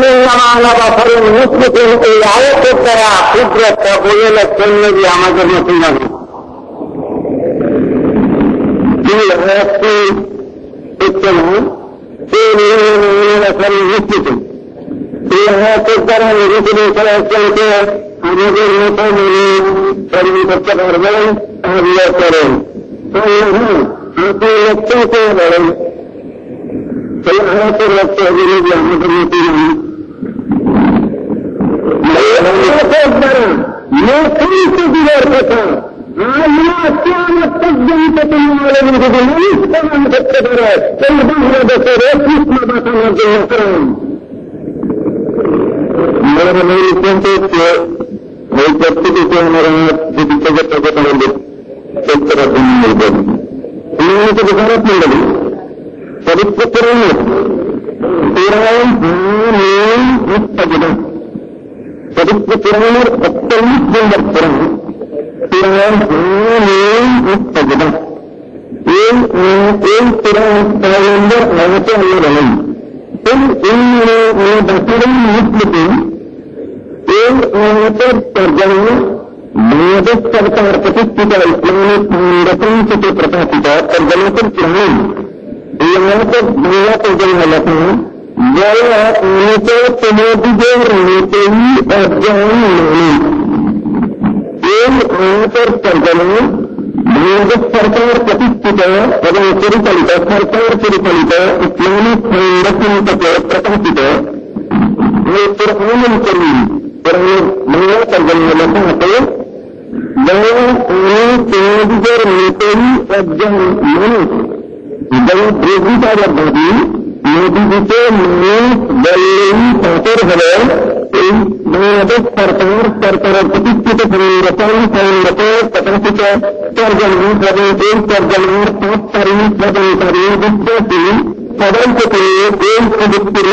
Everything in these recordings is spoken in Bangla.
إنما أنا بشر مثلكم إياك ترى قدرة تقول النبي আমাদের মতন না في هذه السنة بشر مثلكم إياك ترى مثل ثلاثة আমাদের মতন পরিবর্তন করবেন আল্লাহ করেন আল্লাহ আপনি লক্ষ্য করেন فالآخر والتعبير بأحمد المتين ما كنت بذلك ما كانت تجديدة على الجبل كما تكبرت كالبحر بسرات اسم بطن الجنة مرة ما يكون ويكتب في مرات بتجد تجد تذكر الدنيا الجنة إنه تذكرت من الجنة فبالتقرير قرآن من مستجدة فبالتقرير التلميذ بالقرآن قرآن من مستجدة القرآن تعالى آيات الله قل إننا بشر مثلكم آيات الترجمة بعد السرطان प्रतिष्ठित इस्लामी संरचना से प्रकाशित तर्जमा القرآن यहाँ तक दुनिया को जन्म लेते हैं जया उनके समुद्र जो रहते ही अध्ययन नहीं आंतर तर्जमा भारत सरकार प्रतिष्ठित एवं परिचालित सरकार परिचालित इस्लामी संरचना से प्रकाशित कुरान करीम दुनिया तर्जमा लेते हैं जया उनके समुद्र जो रहते ही अध्ययन नहीं जब ब्रेजी का जब भाभी मोदी जी के बल्लेही पातर है भारत सरकार प्रतिष्ठित संरचना प्रकाशित तर्जमा तर्जमा तारीख विद्यार्थी सदन के लिए देश को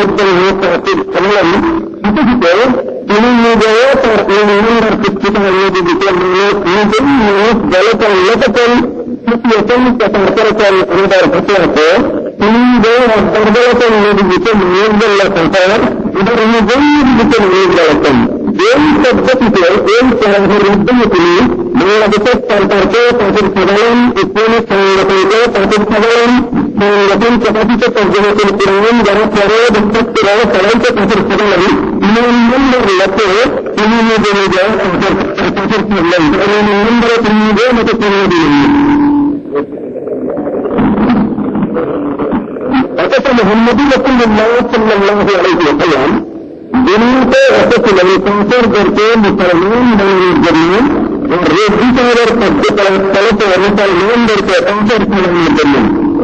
मोहम्मदी रसूलुल्लाह सल्लल्लाहु अलैहि वसल्लम दुनिया को ऐसे किलोमीटर करके मुसलमान बनने के लिए और रेडी कर पहले तो मुसलमान करके कांसर बनने के लिए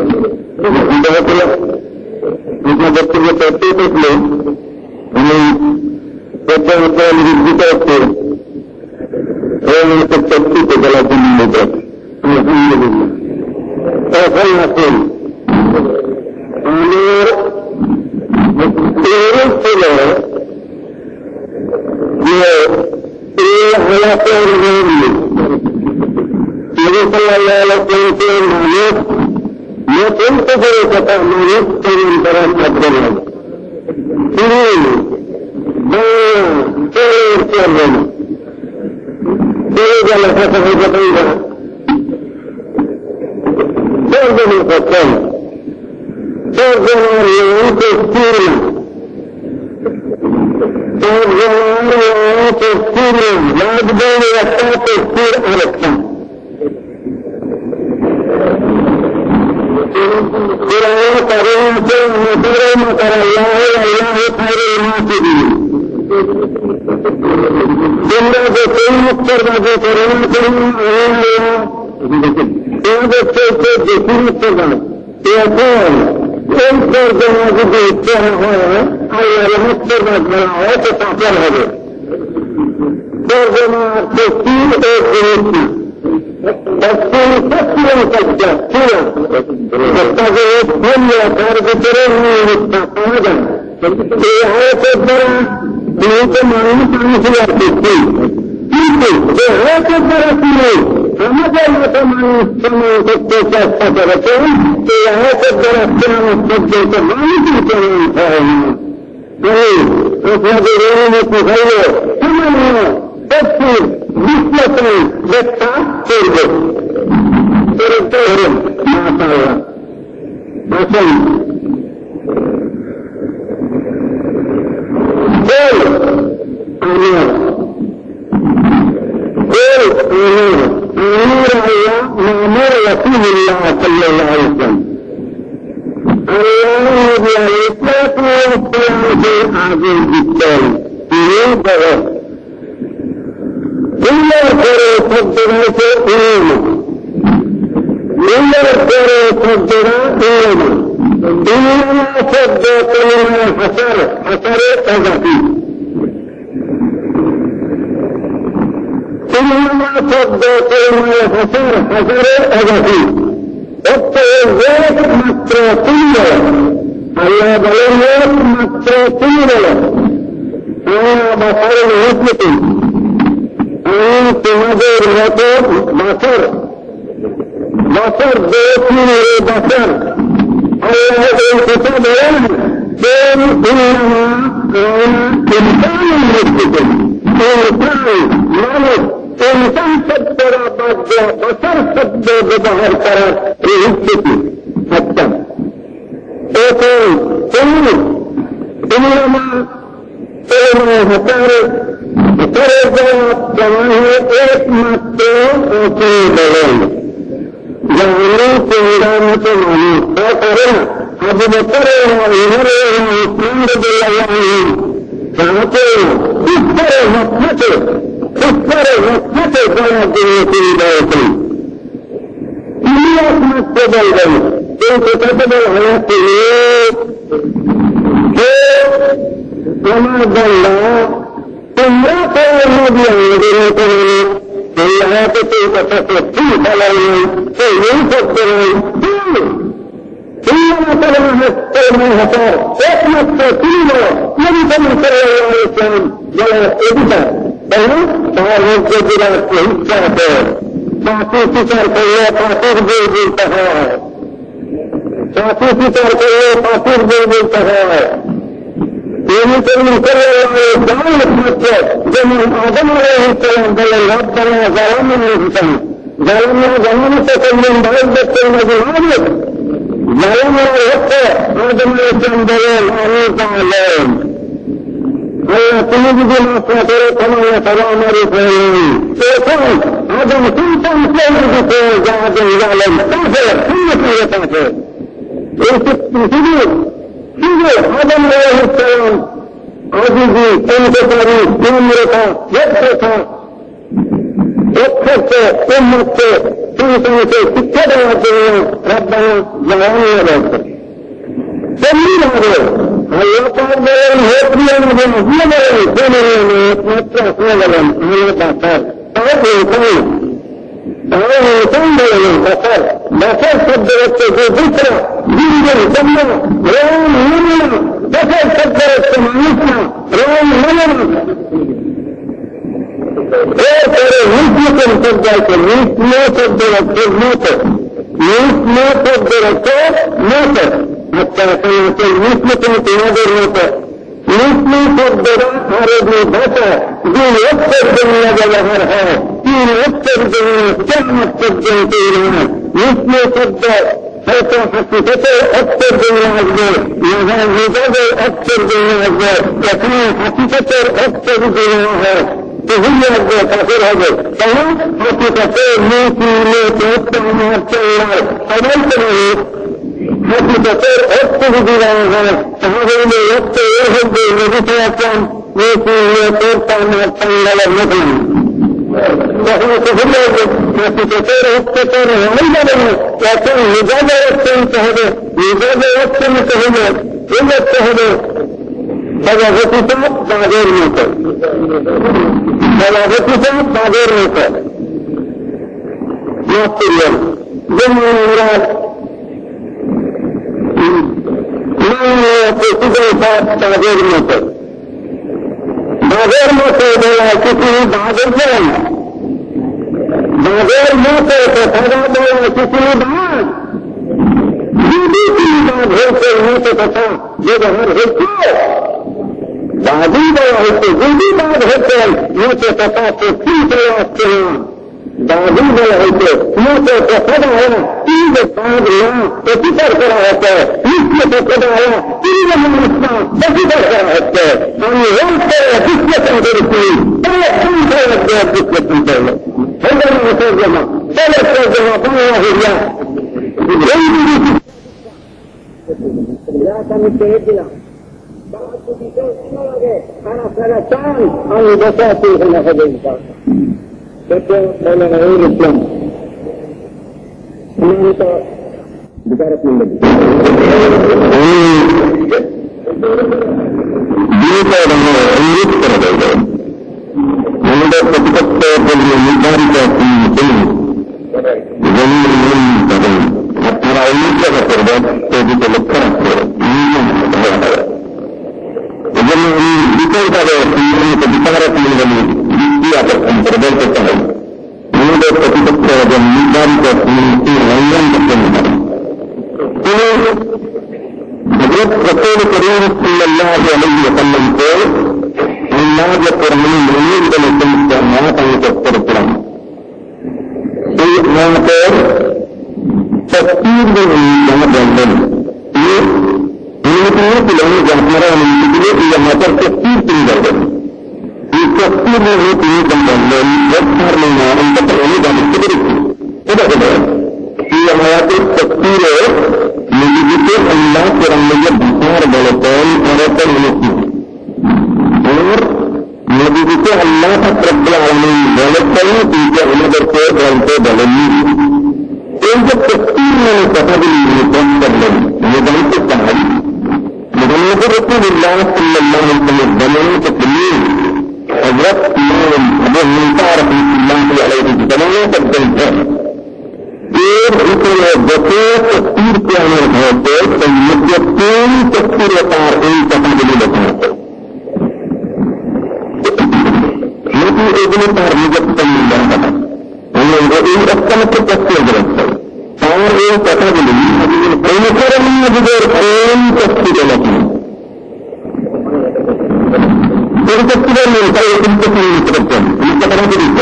इतना बच्चे को कहते थे लोग उन्हें बच्चे रेडी करते और उनके शक्ति को गलत नहीं देते ऐसा ही और तेरे से ये हालात नहीं मेरे सल्लल्लाहु अलैहि वसल्लम के मालिक ये तुमसे जो कहता मालिक तेरी तरह खबर है तेरे जल ऐसा हो जाएगा نظرين تغير ثمانية تفسير بسلة بسا تربط تربطهم ما شاء الله مثلا أمير الله مأمور رسول الله صلى الله عليه وسلم الله بأيساته والسلامة عظيم جدا يريده إلا كره تقدرات إيمان إلا كره تقدرات إيمان إلا صدق لما حسر أذكي إنما صدق لما حسر أذكي التوزيق مستراتية الله بلغيك مستراتية الله بصر الهدف أنت نظر لطور بصر بيتين بصر الله الكتاب إنما إنسان مستقل إنسان ملك إنسان صدر بصر صدر بظهر طرف رهبتي حتى إنما هتارك جواب جماهير ایک مطلب اوچے بلند جہاں سنگام کے معنی تو کرنا اب بکر عمر عثمان رضی اللہ عنہ چاہتے اس طرح حکمت بنا دینے کی ہدایت یہ حکمت سے بل گئی ان کو کتب الحیات کے لیے کہ ہمارا اللہ تمہارا کوئی نبی آنے کو اللہ کے کوئی تصفی فلائی تو نہیں سکتے ہیں إنما كلمة كلمة هتار حكمة كلمة لم تكن صلى الله عليه وسلم ولا إبدا بل تعالى الجدرات وهكذا تعطي كتاب الله تعطي بالانتهاء تعطي كتاب الله تعطي بالانتهاء يمكن من صلى الله عليه وسلم حتى جمع آدم عليه السلام قال ربنا ظلمنا أنفسنا تكلم بعد المجهول ظلمنا الحق آدم عليه السلام دليل أنيق عليهم الله تنجد ما فاتر كما يتضامر فيه سيكون آدم كنت أمسيه بكل جعد يعلم كافر كل يتعفر تجد آدم عليه السلام عزيزي انتصاري تمرك يكفك أمك تنسانك تتبع الدنيا ربنا جعلنا لك سمين هذا الله قال بيان هاتريا نبيا هي بيان كوني مطرح نظرا هي بطار كان بيان بطار صدرت ذكرى جنجل سمع رام مننا بطار صدرت سمعنسنا رام مننا مثلكم صدرت ما صدرت ما صدرت حتى كانت مثلكم تنظر مثل صدر عربي بطا دين أكثر دنيا جلهرها دين أكثر دنيا كم أكثر دنيا مثل صدر حتى حقيقته أكثر دنيا أكبر يهان هداده أكثر دنيا أكبر وكان حقيقته أكثر دنيا فهي الكافر هذا فهم حقيقته موتي أكثر من أكثر الله فمن حقيقته أكثر دنيا فهذا اللي يكثر يهد بمثلكم موتي أكثر من أكثر الله وهو تفضل حقيقته أكثر وعندما لكن لذلك يتهده إلا التهده فوظيفته بعد الموت نصر اليوم ضمن المراد ما يقصده بعد الموت بعد الموت بيعكسه بعد الزمن بعد الموت فهذا بيعكسه بعد بعد هيك الموت تفا يظهر هيك बागी गया होते जल्दी बाग होते मुझे पता तो ठीक है आपके बागी गया होते मुझे तो पता है तीन बाग ना प्रतिकर करा होता है इसलिए तो पता है तीन मनुष्य प्रतिकर करा होता है हम होते हैं जिसके संदर्भ में पहले कम से लगते हैं जिसके संदर्भ में होगा ना उसे जमा पहले से जमा बना हो गया para Salazar al negociado en la Federación. Esto es la elección. Esto bicara pulih. Dia orang Inggeris terbaik. Menurut ketika terjadi negara ini, jadi antara ini terdapat jadi lekar. Jadi kita pada ini bicara tentang ini akan terbentuk. Menurut ketika terjadi negara ini lain terjadi. Ini Nabi Rasul Karim Sallallahu Alaihi Wasallam itu Allah berfirman dalam Al-Quran tentang Al-Quran. Ini mengatur tafsir yang benar. Ini film yang mereka memiliki yang macam tafsir tinggal. Ini tafsir ini tentang besar mana untuk ini dan seperti tidak ada. Ia mengatur tafsir memiliki Allah kurang lebih besar balasan mereka memiliki. Memiliki Allah Rabbul Alamin balasan tiga Allah berkuasa dalam ini. Untuk tafsir yang terjadi di dalam ini dan Nabi Rasulullah Sallallahu Alaihi Wasallam dalam tafsir Hazrat Imam Abu Musa Rahimahullah Alaihi Wasallam terjadi. Ia itulah betul tafsir yang ada dan mungkin tafsir yang terjadi di dalam. Nabi Ibnu Taimiyah mengatakan, "Orang ini akan tafsir berasal." Orang yang terjadi ini adalah juga tafsir lagi. Tafsir yang saya tafsir ini terjadi. Ini kata begitu.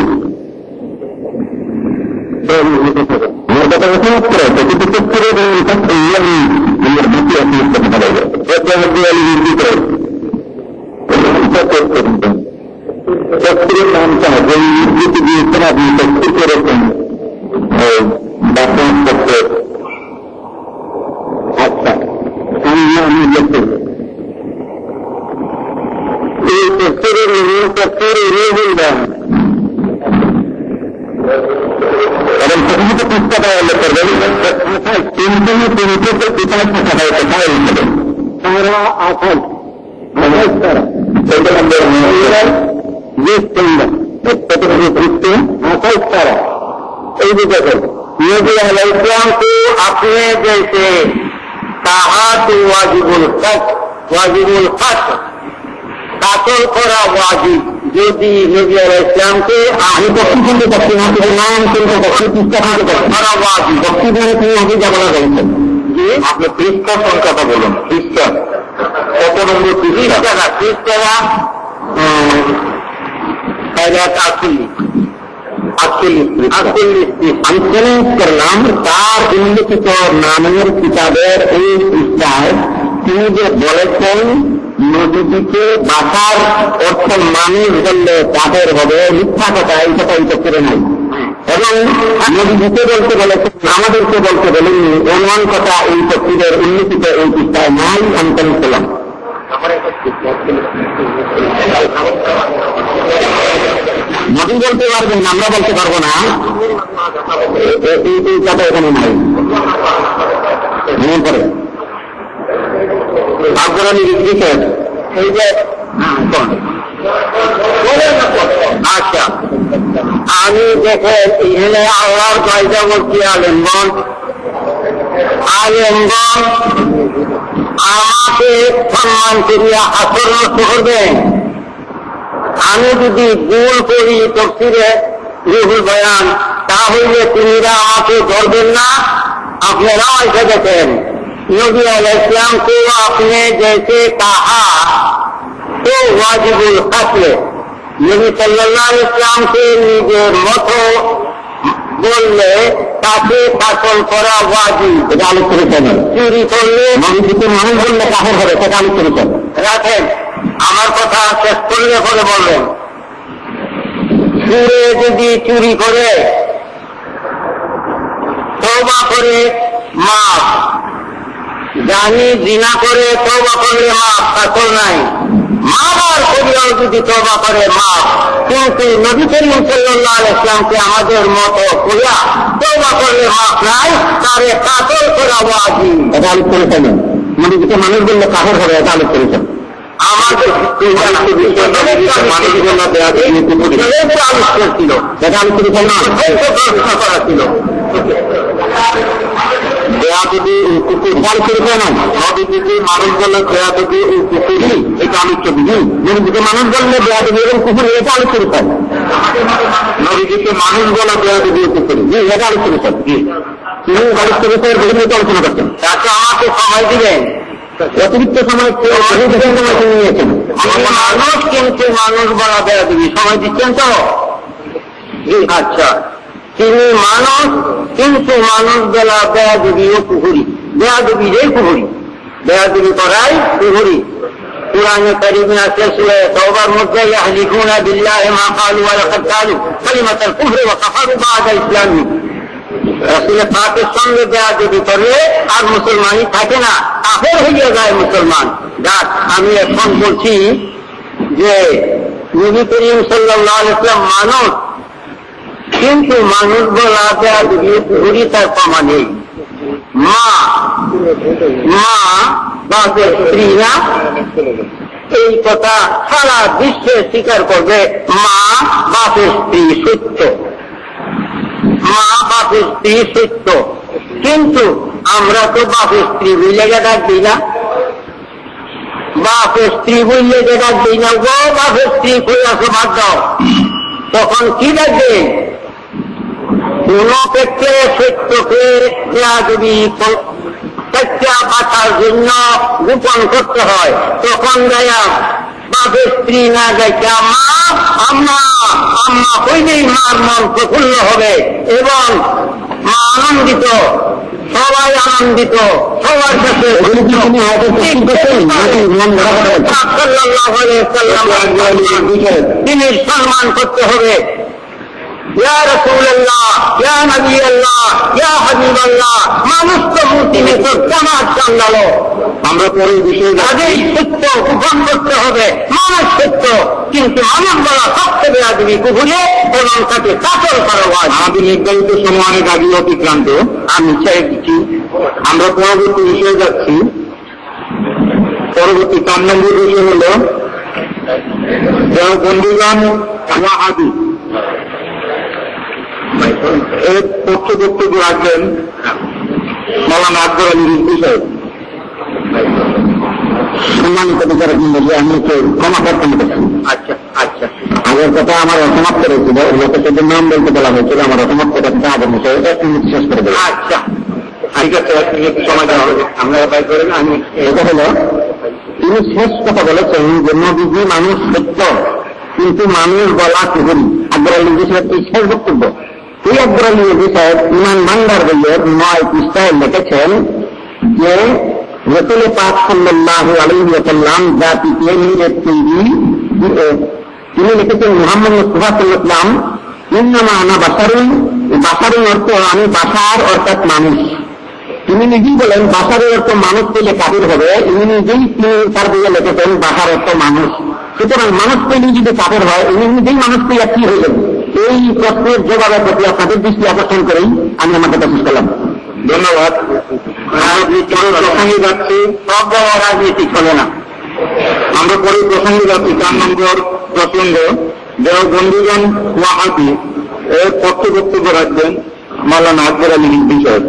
Dan mereka sangat keras. Jadi tafsir yang tafsir yang menyertai asal kepada dia. Dia lebih itu. Tafsir yang saya itu bisa ditafsirkan. Bahkan tafsir apa? Hanya itu. Tafsir ini dah. Dalam tafsir itu kita ada terjadi. Intinya kita ada ini. Para asal. Asal. Sedang bermula. Yesterday. Tafsir itu asal para. Ini betul. Nabi Al-Islam को अपने जैसे कहा तो वाजिबुल हक कातल करा वाजिब यदि नबी Al-Islam के आगे बख्शी के बख्शी के नाम के बख्शी किसका करा वाजिब बख्शी देने के लिए जमाना गई जी आपने पृष्ठ संख्या का बोलो पृष्ठ कत नंबर पृष्ठ पहले আমি করলাম তার উল্লেখিত নামের কিতাবের এই পৃষ্ঠায় তিনি যে বলেছেন নদীটিকে বাঁচার অর্থ মানুষ বললে তাদের হবে মিথ্যা কথা এই কথা এই করে নাই এবং নদীটিকে বলতে বলেছেন আমাদেরকে বলতে বলেননি এমন কথা এই তফসিরের উল্লেখিত এই পৃষ্ঠায় নাই আমি করলাম নদী বলতে পারবেন আমরা বলতে পারবো না এই কথা এখানে নাই মনে পড়ে আপনারা লিখেছেন এই যে আচ্ছা আমি দেখেন এখানে আল্লাহর কয়টা বলছি আলেমগণ আমাকে সম্মান করিয়া আসন্ন করবেন আমি যদি ভুল করি তফসিরে রুহুল বয়ান তাহলে তিনিরা আমাকে ধরবেন না আপনারাও এসে দেখেন नबी अलैहिस्सलाम को आपने जैसे कहा তো ওয়াজিবুল কাতলে নবী সাল্লাল্লাহু আলাইহি ওয়াসাল্লামকে নিজের মতো বললে তাকে কাতল করা ওয়াজিব। এটা আলোচনা করেন। চুরি করলে নবীকে মানুষ বললে কাফের হবে, সেটা আলোচনা করেন। রাখেন, আমার কথা শেষ করলে পরে বলবেন। চুরে যদি চুরি করে তওবা করে মাফ, জানি জিনা করে তওবা করলে মাফ, কাতল নাই। মাবার করিয়াও যদি তওবা করে মাফ, কিন্তু নবী করিম সাল্লাল্লাহু আলাইহি ওয়াসাল্লামকে আমাদের মতো করিয়া তওবা করলে মাফ নাই, তারে কাতল করা ওয়াজিব। এটা আলোচনা করেন। নবীকে মানুষ বললে কাফের হবে, এটা আলোচনা করেন। আমাদের আলোচনা ছিল, সেটা আলোচনা করা ছিল। বেয়াদবি কুকুর নদীকে মানুষ বললে বেয়াদবি কুকুরি, এটা আলোচনা। নদীকে মানুষ বললে বেয়াদবি এবং কুকুর, এটা আলোচনা করে। নদীকে মানুষ বলা বেয়াদবি কুকুরি, এটা আলোচনা করে। তিনি আলোচনা আলোচনা করছেন। তাকে আমাকে সময় দিবেন, অতিরিক্ত সময় নিয়েছেন। মানুষ কিন্তু মানুষ বলা বেয়াদবি, সময় দিচ্ছেন তো? আচ্ছা, তিনি মানুষ কিন্তু মানুষ বেলা বেয়াদবিও কুহুরি, বেয়াদবিরই কুহুরি, বেয়াদবি করাই কুহুরি। কুরআনে কারীমে আছে সূরা তাওবার মধ্যে ইয়াহলিকুনা বিল্লাহি মা ক্বালু ওয়া লাকাদ ক্বালু কালিমাতাল কুফরি ওয়া কাফারু বা'দা ইসলামিহিম। রাসূল পাকের সঙ্গে বেয়াদবি করলে আর মুসলমানই থাকে না, কাফের হয়ে যায় মুসলমান। যাক, আমি এখন বলছি যে নবী করিম সাল্লাল্লাহু আলাইহি ওয়াসাল্লাম মানুষ, কিন্তু মানুষ বলা বেয়াদবি কুহুরি, তার প্রমাণ নেই। মা বাপের স্ত্রী না, এই কথা সারা বিশ্বে স্বীকার করবে। মা বাপের স্ত্রী সত্য, মা বাপের স্ত্রী সত্য, কিন্তু আমরা তো বাপের স্ত্রী বুঝলে ডাক দিই না, বাপের স্ত্রী বুঝলে ডাক দিই না। গো বাপের স্ত্রী কই আসো, ভাত দাও, তখন কি ডাকবে? কোন ক্ষেত্রে সত্যকে বেয়াদবি সত্যা বাঁচার জন্য গোপন করতে হয়, তখন গায়া বাপের স্ত্রী না গাইছে মা আম্মা আম্মা কইলেই মার মন প্রফুল্ল হবে এবং মা আনন্দিত, সবাই আনন্দিত, সবার কাছে তিনি সম্মান করতে হবে। ইয়া রাসূলুল্লাহ, ইয়া নবী আল্লাহ, ইয়া হাবিব আল্লাহ। মানুষ তো মূর্তিতে সমাজ চাঙ্গালো, আমরা পরে বিষয়ে আগেই সত্য গোপন করতে হবে। মানুষ সত্য, কিন্তু মানুষ বলা সবচেয়ে বেয়াদবি কুহুরে এবং তাকে কাতল করা হয়। আমাদের নির্ধারিত সময় অনেক আগে অতিক্রান্ত, আমি চাই দিচ্ছি। আমরা পরবর্তী বিষয়ে যাচ্ছি। পরবর্তী 4 নম্বর বিষয় হল বন্ধুগণ ওয়াহাবি। এর পক্ষ বক্তব্য রাখবেন মাওলানা আকবর আলী রিজভী সাহেব। সম্মানিত বিচারক মন্ডলী, আমি ক্ষমা প্রার্থনা করছি। আচ্ছা আচ্ছা, আগের কথা আমার অসমাপ্ত রয়েছিল, লোকের নাম বলতে বলা হয়েছিল, আমার অসমাপ্ত কথা আবার শেষ করে দেবো। আচ্ছা ঠিক আছে, 1 মিনিট সময় দেওয়া হবে, আমরা উপায় করেন। আমি এটা হলো, তিনি শেষ কথা বলেছেন যে নবীজি মানুষ সত্য, কিন্তু মানুষ বলা কুহুরি। আকবর আলী রিজভী সাহেব এই শেষ বক্তব্য। এই আকবর আলী রিজভী সাহেব ইমান ভান্ডার বইয়ের 9 পৃষ্ঠায় লিখেছেন যে রাসূল পাক সাল্লাল্লাহু আলাইহি ওয়াসাল্লাম জাতিকে নিজের তৈরি, তিনি লিখেছেন মুহাম্মদ মুস্তাফা সাল্লাল্লাহু আলাইহি ওয়াসাল্লাম ইন্নামা আনা বাশারুন। বাশারুন অর্থ আমি বাশার, অর্থাৎ মানুষ। তিনি নিজেই বলেন বাশারের অর্থ মানুষ পেলে কাফির হবে। ইনি নিজেই তার বইয়ে লিখেছেন বাশার অর্থ মানুষ। সুতরাং মানুষ পেলে যদি কাফির হয়, ইনি নিজেই মানুষ পেলে কি হয়ে যাবে? এই প্রশ্নের জবাবের প্রতি আপনাদের দৃষ্টি আকর্ষণ করেই আমি আমার কথা শেষ করলাম। ধন্যবাদ। প্রসঙ্গে যাচ্ছি, সব রাজনীতি চলে না। আমরা পরে প্রসঙ্গে যাচ্ছি। 4 নম্বর প্রসঙ্গ বন্ধুগণ ওয়াহাবি। এর পক্ষ বক্তব্য রাখবেন মাওলানা আকবর আলী রিজভী সাহেব।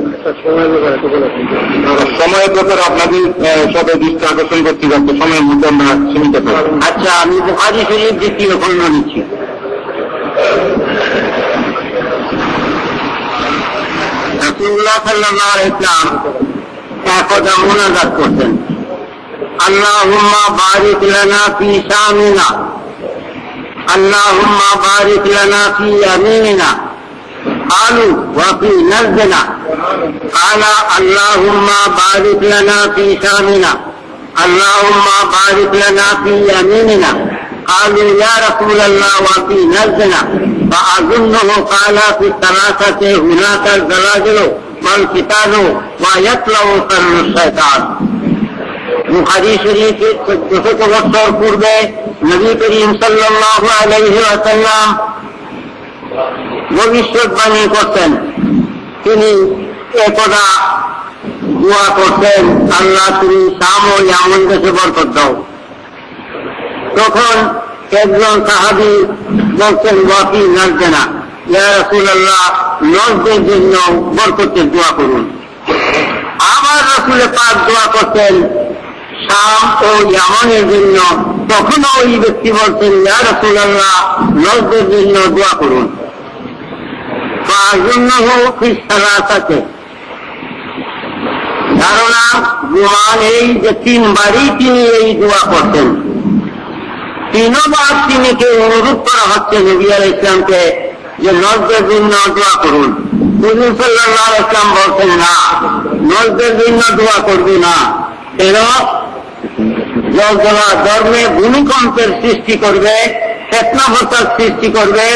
সময়ের ব্যাপারে আপনাদের সবাই দৃষ্টি আকর্ষণ করতে যাচ্ছে, সময়ের মধ্যে আমরা সীমিত করি। আচ্ছা, আমি বুখারী শরীফ দ্বিতীয় খণ্ড নিচ্ছি। রাসূলুল্লাহ সাল্লাল্লাহু আলাইহি ওয়াসাল্লাম একদা মুনাজাত করতেন। আল্লাহুম্মা বারিক লানা ফি শামিনা, আল্লাহুম্মা বারিক লানা ফি ইয়ামিনিনা, قالوا وفي نزلنا قال اللهم بارك لنا في شامنا، اللهم بارك لنا في يميننا. قالوا يا رسول الله وفي نزلنا، فأظنه قال في الثلاثة هناك الزلازل والفتان ويطلع قرن الشيطان. বুখারী শরীফে 1400 বছর পূর্বে নবী করিম সাল্লাল্লাহু আলাইহি ওয়াসাল্লাম ভবিষ্যৎবাণী করতেন। তিনি একদা দোয়া করতেন, আল্লাহ তুমি শাম ও ইয়ামান দেশে বরকত দাও। তখন একজন সাহাবী বলছেন ওয়াফি নাজদানা, ইয়া রাসূলুল্লাহ নজদের জন্য বরকতের দোয়া করুন। আবার রাসূল পাক দোয়া করতেন শাম ও ইয়ামানের জন্য। তখনও ওই ব্যক্তি বলছেন ইয়া রাসূলুল্লাহ নজদের জন্য দোয়া করুন। ধারণা গুমান এই যে তিনবারই তিনি এই দোয়া করতেন। তিনবার তিনিকে অনুরোধ করা হচ্ছে নবী আলাইহিস সালামকে যে নজদের জন্য দোয়া করুন। হুজুর সাল্লাল্লাহু আলাইহি ওয়াসাল্লাম বলছেন না, নজদের জন্য দোয়া করবে না, কেন জলজলা ধর্মে ভূমিকম্পের সৃষ্টি করবে, ফিতনা ফসাদ সৃষ্টি করবে,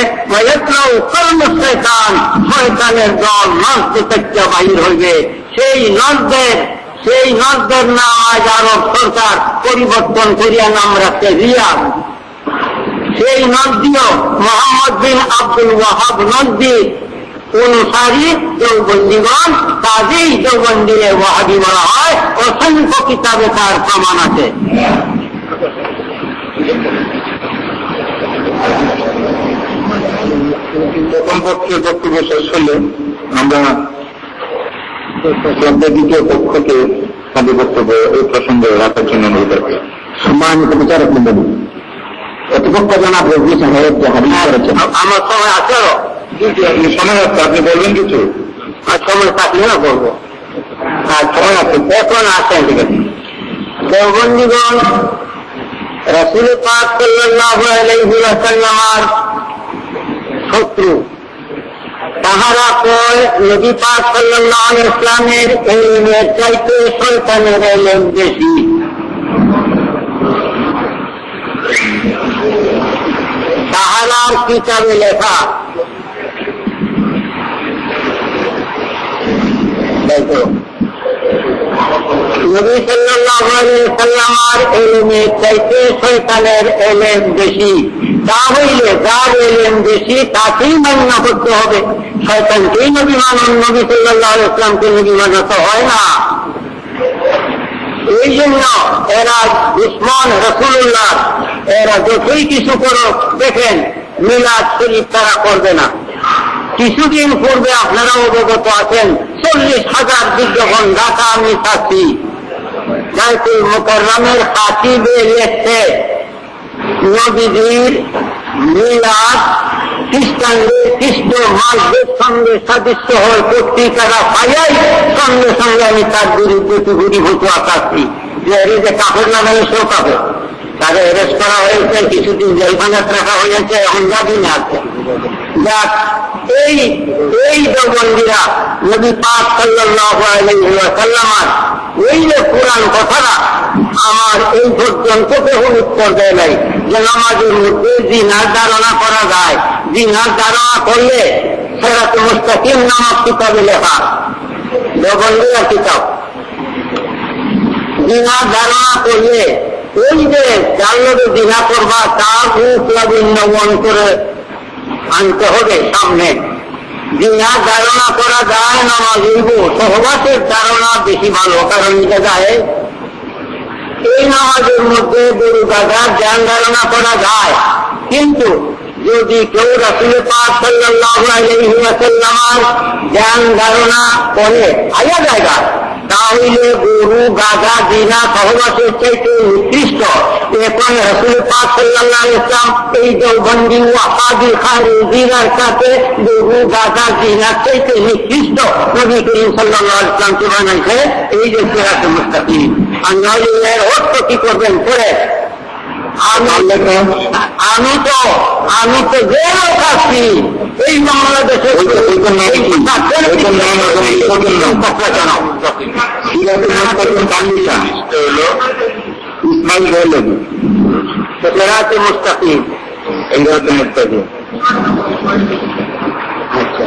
শয়তানের দল নজদে থেকে বাহির হইবে। সেই নজদের নাম আজ আরব সরকার পরিবর্তন করিয়া নাম রাখছে রিয়াদ। সেই নজদিও মোহাম্মদ বিন আব্দুল ওয়াহাব নজদি অনুসারী দেওবন্দীগণ, কাজেই দেওবন্দিরে ওয়াহাবি বলা হয়। অসংখ্য কিতাবে তার প্রমাণ আছে। প্রথম পক্ষের বক্তব্য শেষ হলে আমরা দ্বিতীয় পক্ষকে তাদের বক্তব্য এই প্রসঙ্গে রাখার জন্য অনুরোধ করি। সম্মানিত বিচারক মণ্ডলী, প্রতিপক্ষ জনাব রবি সাহেব যে হাদিস করেছেন, আমার সময় আছে, সময় আছে, আপনি বলবেন কিছু? আর সময় থাকলে না বলবো, আর সময় আছে, এখন আসেন। ঠিক আছে, দেওবন্দীগণ রাসূল পাক সাল্লাল্লাহু আলাইহি ওয়াসাল্লামের শত্রু। তাহারা কয় নবী পাক সাল্লাল্লাহু আলাইহি ওয়াসাল্লামের ইলমের চাইতে শয়তানের ইলম বেশি। তাহারার কিতাবে লেখা, নবী সাল্লাল্লাহু আলাইহি ওয়াসাল্লামের ইলমের চাইতে শয়তানের ইলম বেশি। তা হইলে যার ইলম বেশি তাকেই মান্য করতে হবে। শয়তানকেই নবী মানুন, নবী সাল্লাল্লাহু আলাইহি ওয়াসাল্লামকে নবী মানা তো হয় না। এই জন্য এরা দুশমন রাসূলুল্লাহ, এরা যতই কিছু করো দেখেন মিলাদ শরীফ তারা করবে না। কিছুদিন পূর্বে আপনারা অবগত আছেন 40,000 বিজ্ঞাপন ঢাকা আমি থাকি বাইতুল মুকাররমের খাতিবে লেখছে নবীজির মিলাদ খ্রিস্টানদের খ্রিস্ট মাসদের সঙ্গে সাদৃশ্য হয়। পত্রিকারা পাইয়াই সঙ্গে সঙ্গে আমি তার বিরুদ্ধে ঘুরিভূত আকাশি যে এর যে কাপড় লাগানো সব কাপড় তাকে অ্যারেস্ট করা হয়েছে, কিছুদিন জেলখানাত রাখা হয়েছে, এখন জামিনে আছে। যাক, এই দেওবন্দীরা নবী পাক সাল্লাল্লাহু আলাইহি ওয়াসাল্লামের ওই যে পুরাণ কথাটা আমার এই পর্যন্ত কেউ উত্তর দেয় নাই যে নামাজের মধ্যে জিনার ধারণা করা যায়। জিনার ধারণা করলে সিরাত মুস্তাকিম নামক কিতাবে লেখা, দেওবন্দীরা কিতাব। জিনার ধারণা করলে ওই যে যার লোকে জিনা করবা তার মুখ লাভিন্যমন করে আনতে হবে সামনে। জিনা ধারণা করা যায় নামাজ হইব, সহবাসের ধারণা বেশি ভালো, কারণ এটা যায় এই নামাজের মধ্যে গরু গাধার জ্ঞান ধারণা করা যায়। কিন্তু যদি কেউ রাসূল পাক সাল্লাল্লাহু আলাইহি ওয়াসাল্লামের জ্ঞান ধারণা করে আয়া জায়গা তাহলে গরু গাধা জিনা সহবাসের চাইতে নিকৃষ্ট। এখন রাসূল পাক সাল্লাল্লাহু আলাইহি ওয়াসাল্লাম এই দেওবন্দি ওয়াহাবি খারিজিদের সাথে গরু গাধা জিনার চাইতে নিকৃষ্ট নবী করিম সাল্লাল্লাহু আলাইহি ওয়াসাল্লামকে বানাইছে এই যে সিরাতে মুস্তাকিম। আর নইলে এর অর্থ কি করবেন পরে? আমি তো যে লোক আছি এই বাংলাদেশে ইসমাইল বললেন সেরাতে মুস্তাকিম, এই রাতে মুস্তাকিম। আচ্ছা,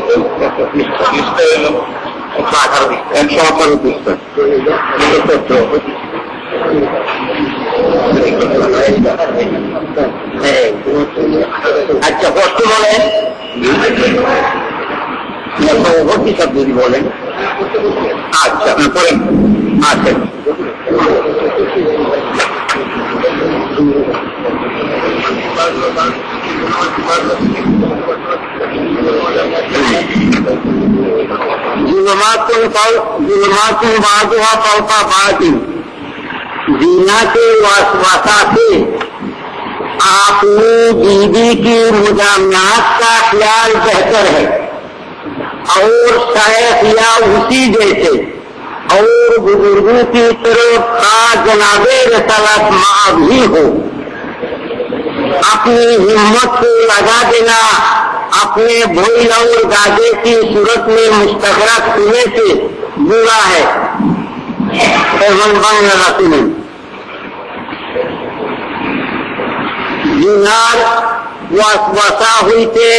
118 পৃষ্ঠা। আচ্ছা, কষ্ট বলেন ভর্তি সব যদি বলেন। আচ্ছা, করেন। আচ্ছা, जीना के वसा से अपनी बीवी की मुजामनात का ख्याल बेहतर है और शायद या उसी जैसे और बुजुर्गों की तरफ का जनाबे रसालत माँ भी हो। अपनी हिम्मत को लगा देना अपने भोई और गाजे की सूरत में मुस्तगरक होने से बुरा है। बांग्ला सुनें। জিনার ওয়াসওয়াসা হইতে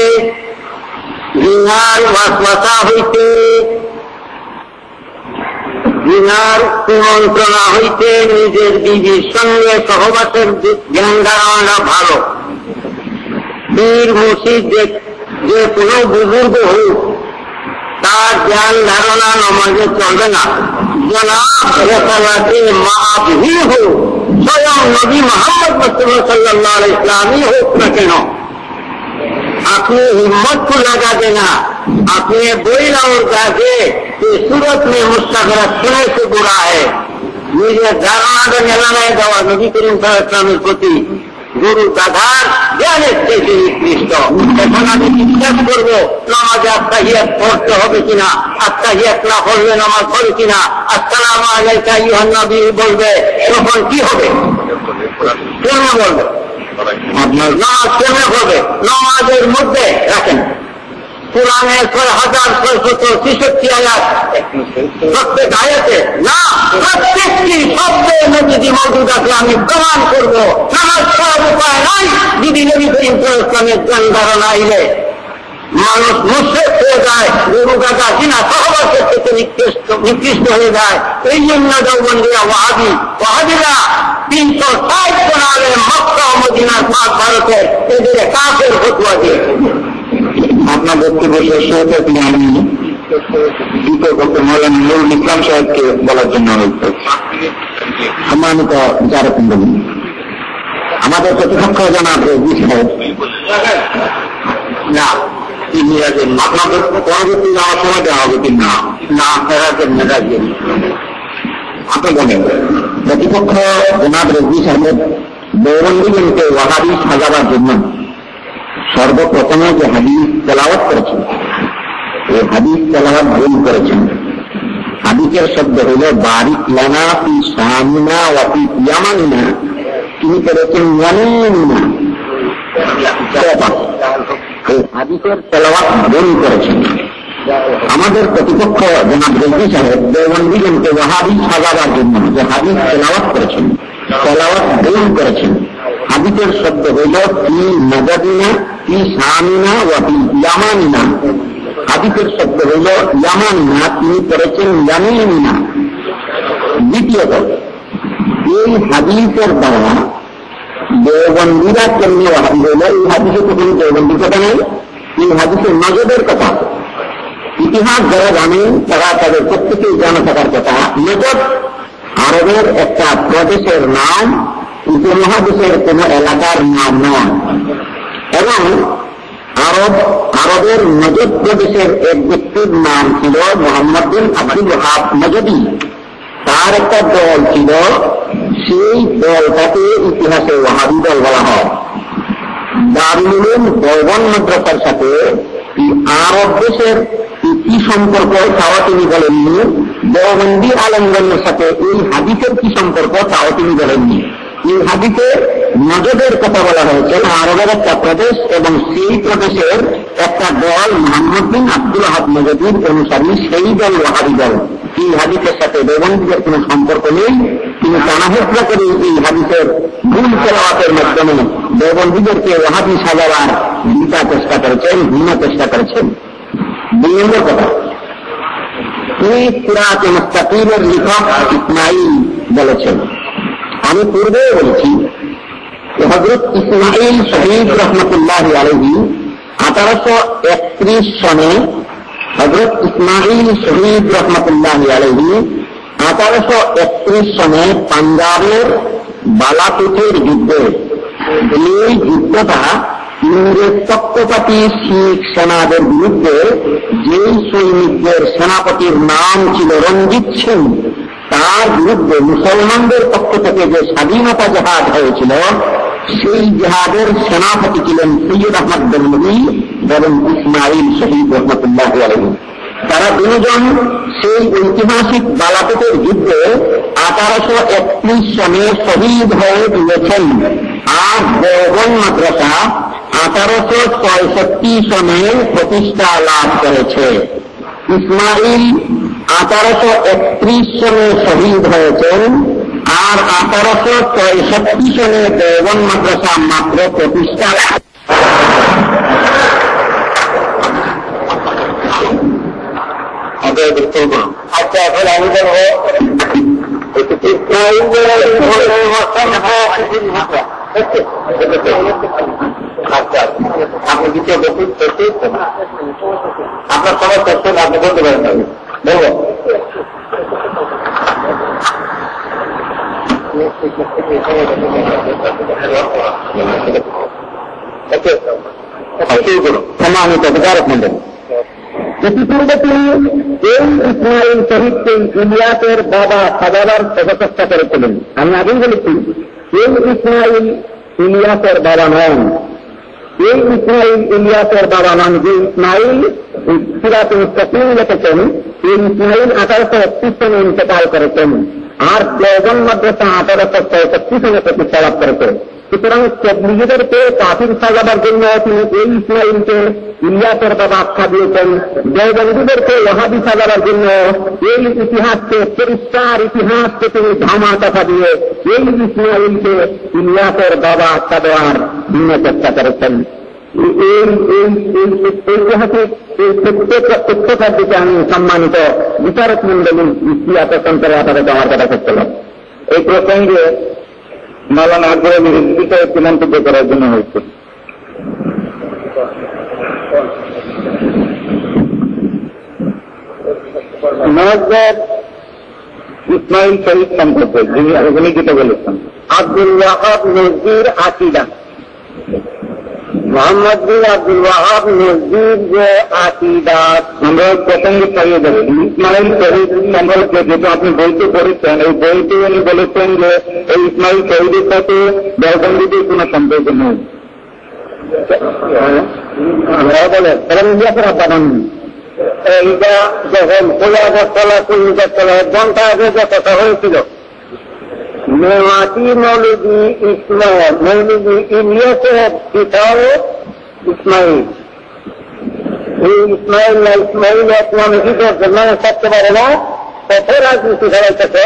জিনার কুমন্ত্রণা হইতে নিজের বিবির সঙ্গে সহবাসের জ্ঞান ধারণা ভালো। পীর মুর্শিদ যে কোনো বুজুর্গ হোক তার জ্ঞান ধারণা নমাজে চলবে না। জনাব রেসালাতে মাআবিহি হোক, স্বয়ং নবী মোহাম্মদ মুস্তাফা সাল্লাল্লাহু আলাইহি ওয়াসাল্লামই হোক না কেন, अपनी हिम्मत को लगा देना अपने बोल और गाजे की सूरत में मुस्तगरक होने से बुरा है। নিজের ধারণাটা মেলানায় দেওয়া নবী করিম সাল্লাল্লাহু আলাইহি ওয়াসাল্লামের প্রতি গুরু গাধার জ্ঞানের থেকে নিকৃষ্ট। এখন আমি জিজ্ঞাস করবো নামাজে আত্তাহিয়াত পড়তে হবে কিনা, আত্তাহিয়াত না পড়লে নামাজ পড়ে কিনা, আসসালামু আলাইকা আইয়ুহান নবী বলবে, তখন কি হবে? কেমনে বলবে? আপনার নামাজ কেমনে হবে? নামাজের মধ্যে রাখেন কোরআনের ৬,৬৬৬ আয়াত, প্রত্যেক আয়াতে না প্রত্যেকটি শব্দে নবীজি মওজুদ আছে। আমি প্রমাণ করব নামাজ পড়ার উপায় নাই যদি নবী করিম সাল্লাল্লাহু আলাইহি ওয়াসাল্লামের জ্ঞান ধারণা আইলে মানুষ মুশরিক হয়ে যায়, গরু গাধা জিনা সহবাসের থেকে নিকৃষ্ট হয়ে যায়। এই জন্য দেওবন্দিরা ওয়াহাবিরা ৩৬০ জন আলেম মক্কা ও মদিনার পাক ভারতের এদের কাফের ফতোয়া দিয়েছে। আপনার বক্তব্য শেষ হতে আমি দ্বিতীয় বক্তব্য হলেন নুরুল ইসলাম সাহেবকে বলার জন্য অনুরোধ করছি। সম্মানিত বিচারকমণ্ডলী, আমাদের প্রতিপক্ষ জানা বিষয় না তিনি আপনাদের পরবর্তী যাওয়ার সময় দেওয়া হবে কিনা না আপনারা কেমনে রাখবেন আপনি বলেন। প্রতিপক্ষ জনাব রেজভী সাহেব দেওবন্দিগণকে ওয়াহাবি সাজাবার জন্য সর্বপ্রথমে যে হাদিস তেলাওয়াত করেছেন এই হাদিস তেলাওয়াত ভুল করেছেন। হাদিসের শব্দ হইল বারিক লানা ফি শামিনা ওয়া ফি ইয়ামানিনা, তিনি করেছেন ইয়ামিনা। এই হাদিসের তেলাওয়াত ভুল করেছেন। আমাদের প্রতিপক্ষ জনাব রেজভী সাহেব দেওবন্দিগণকে ওয়াহাবি সাজাবার জন্য যে হাদিস তেলাওয়াত করেছেন তেলাওয়াত ভুল করেছেন। হাদিসের শব্দ হইল ফি নাজাদিনা ফি শামিনা ওয়া ফি ইয়ামানিনা। হাদিসের শব্দ হইল ইয়ামানিনা, তিনি করেছেন ইয়ামিনা। দ্বিতীয়ত, এই হাদিসের দ্বারা দেওবন্দিরা কেমনি ওয়াহাবি হইল? এই হাদিসে তো কোনো দেওবন্দির কথা নেই, এই হাদিসের নজদের কথা। ইতিহাস যারা জানেন তারা তাদের প্রত্যেকেই জানা থাকার কথা। নজদ আরবের একটা প্রদেশের নাম, উপমহাদেশের কোন এলাকার নাম নয়। এবং আরবের নজদ প্রদেশের এক ব্যক্তির নাম ছিল মোহাম্মদ বিন আব্দুল ওয়াহাব নজদি। তার একটা দল ছিল, সেই দলটাকে ইতিহাসে ওয়াহাবি দল বলা হয়। দারুল উলুম দেওবন্দ মাদ্রাসার সাথে আরব দেশের কি সম্পর্ক তাও তিনি বলেননি, দেওবন্দি আলেমগণের সাথে এই হাদিসের কি সম্পর্ক তাও তিনি বলেননি। এই হাদিসে নজদের কথা বলা হয়েছে, আরবের একটা প্রদেশ এবং সেই প্রদেশের একটা দল মোহাম্মদ বিন আব্দুল ওয়াহাব নজদির অনুসারী, সেই দল ওয়াহাবি দল। এই হাদিসের সাথে দেওবন্দিদের কোন সম্পর্ক নেই। তিনি টানাহেট্টা করে এই হাদিসের ভুল তেলাওয়াতের মাধ্যমে দেওবন্দিদেরকে ওয়াহাবি সাজাবার দিতা চেষ্টা করেছেন, ভিন্ন চেষ্টা করেছেন। 2 নম্বর কথা, এই সিরাতে মুস্তাকিমের লেখক ইসমাইল বলেছেন, আমি পূর্বে বলেছি হযরত ইসমাইল শহীদ রহমতুল্লাহ আলাইহি 1831 সনে হযরত ইসমাইল শহীদ রহমতুল্লাহ আলাইহি 1831 সনে পাঞ্জাবের বালাকোটের যুদ্ধে, এই যুদ্ধটা ইংরেজ পক্ষপাতী শিখ সেনাদের বিরুদ্ধে যেই সৈনিকদের সেনাপতির নাম ছিল রঞ্জিত সিং, তার বিরুদ্ধে মুসলমানদের পক্ষ থেকে যে স্বাধীনতা জাহাজ হয়েছিল, সেই জাহাজের সেনাপতি ছিলেন সৈয়দ আহমদ বেলমুনি এবং ইসমাইল শহীদ রহমতুল্লাহ আলাইহি। তারা দুজন সেই ঐতিহাসিক বালাকোটের যুদ্ধে 1831 সনে শহীদ হয়ে গিয়েছেন। আর দেওবন্দ মাদ্রাসা 1864 সনে প্রতিষ্ঠা লাভ করেছে। ইসমাইল 1831 সনে শহীদ হয়েছেন, আর 1864 সনে দেওবন্দ মাদ্রাসা মাত্র প্রতিষ্ঠা। আচ্ছা, এখন আমি বলবো আচ্ছা, আপনি কিছু দেখুন, আপনার সবাই করছেন, আপনি বলতে পারেন না, বলবো সম্মানিত বিচারক মন্ডলী, ইতিপূর্বে তিনি এই ইসমাইল শহীদকে ইলিয়াসের বাবা সাজাবার চেষ্টা করেছিলেন। আমি আগেই বলেছি, এই ইসমাইল ইলিয়াসের বাবা নন। এই ইসমাইল ইলিয়াসের বাবা নন। যে ইসমাইল সিরাতে মুস্তাকিম লিখেছেন, এই ইসমাইল 1831 সনে ইন্তেকাল করেছেন, আর দেওবন্দ মাদ্রাসা 1864 সনে প্রতিষ্ঠা লাভ করেছে। সুতরাং তবলিগীদেরকে কাফির সাজাবার জন্য তিনি এই ইসমাইলকে ইলিয়াসের বাবা আখ্যা দিয়েছেন। দেওবন্দীদেরকে ওয়াহাবি সাজাবার জন্য এই ইতিহাসকে, পরিষ্কার ইতিহাসকে তিনি ধামা কথা দিয়ে এই ইসমাইলকে ইলিয়াসের বাবা আখ্যা দেওয়ার ভিন্ন চেষ্টা করেছেন। এই ঐতিহাসিক এই সত্যতার দিকে আমি সম্মানিত বিচারক মন্ডলী দৃষ্টি আকর্ষণ করে আপনাদের আমার কথা করছিল। এই প্রসঙ্গে মাওলানা আকবরের বিষয়ে একটি মন্তব্য করার জন্য হয়েছে। মহাজ্জেদ ইসমাইল শহীদ সম্পর্কে যিনি যেটা বলেছেন, আব্দুল ওয়াহাব নজদির আকিদা, মোহাম্মদ বিন আব্দুল ওয়াহাব নজদির যে আকিদা, আমরা প্রসঙ্গে চালিয়ে যাচ্ছি। ইসমাইল শহীদ সম্পর্কে যেহেতু আপনি বইতে পড়েছেন, এই বইতে উনি বলেছেন যে এই ইসমাইল শহীদের সাথে দেওবন্দীদের কোন সম্পর্ক নেই। বলে ইলিয়াসের আব্বা নন। এইটা যখন 1 ঘন্টা আগে যে কথা হয়েছিল, মেওয়াতি মৌলভী ইসমাইল, মৌলভী ইলিয়াসের পিতাও ইসমাইল। এই ইসমাইল না ইসমাইল এক মানুষই মানে থাকতে পারে না, কত রাজনীতি খেলাইতেছে।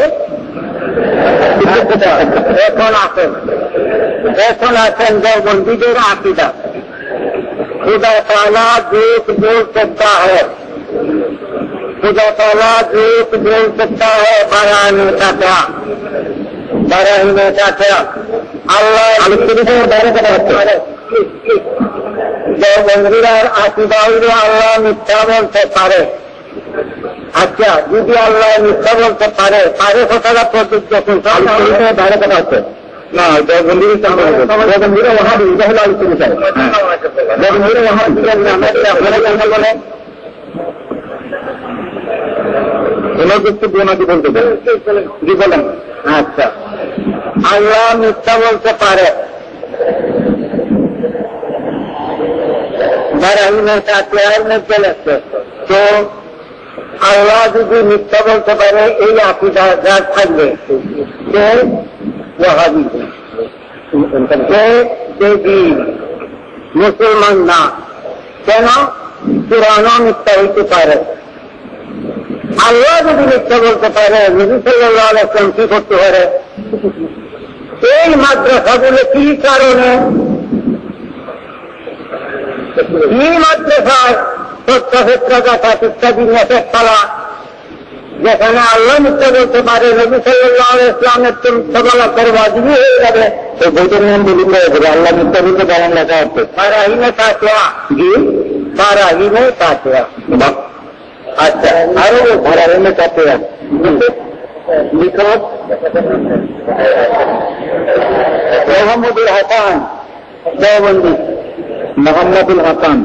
এখন আছেন দেওবন্দীদের আকিদা, खुदा ताला झूठ बोल सकता है, खुदा ताला झूठ बोल सकता है, बयाने का क्या, बयाने का क्या, আল্লাহ বাইরে কথা হচ্ছে। দেওবন্দীরার আকিদা হইল আল্লাহ মিথ্যা বলতে পারে। আচ্ছা, যদি আল্লাহ মিথ্যা বলতে পারে, কথাটা প্রযোজ্য, কিন্তু বাইরে কথা হচ্ছে। না দেওবন্দিরা ওয়াহাবি, এটা হলো আলোচ্য বিষয়। দেওবন্দিরা ওয়াহাবি আপনারা বলে এনার বক্তব্য নাকি বলতে দেন? জি বলেন। আচ্ছা, আল্লাহ মিথ্যা বলতে পারে, তো আল্লাহ যদি মিথ্যা বলতে পারে এই আকীদা যার থাকবে সে ওয়াহাবি, সে দিন মুসলমান না। কেন? কুরআন মিথ্যা হইতে পারে। আল্লাহ যদি মিথ্যা বলতে পারে, নবী সাল্লাল্লাহু আলাইহি ওয়াসাল্লাম কি করতে পারে? এই মাদ্রাসাগুলো কি কারণে এই মাদ্রাসায় ইত্যাদি নেশে ফেলা, যেখানে আল্লাহ মিথ্যা বলতে পারে, নবী সাল্লাল্লাহু আলাইহি ওয়াসাল্লামের মিথ্যা বলা করবাজিবি হয়ে যাবে। এই বইটার নাম বলুন, আল্লাহ মিথ্যা বলতে পারেন লেখা হচ্ছে বারাহিমে তাকওয়া। জি, বারাহিমে তাকওয়া। আচ্ছা, আরো বারাহিমে তাকওয়া লিখত মোহাম্মদুল হাসান দেওবন্দি, মোহাম্মদুল হাসান।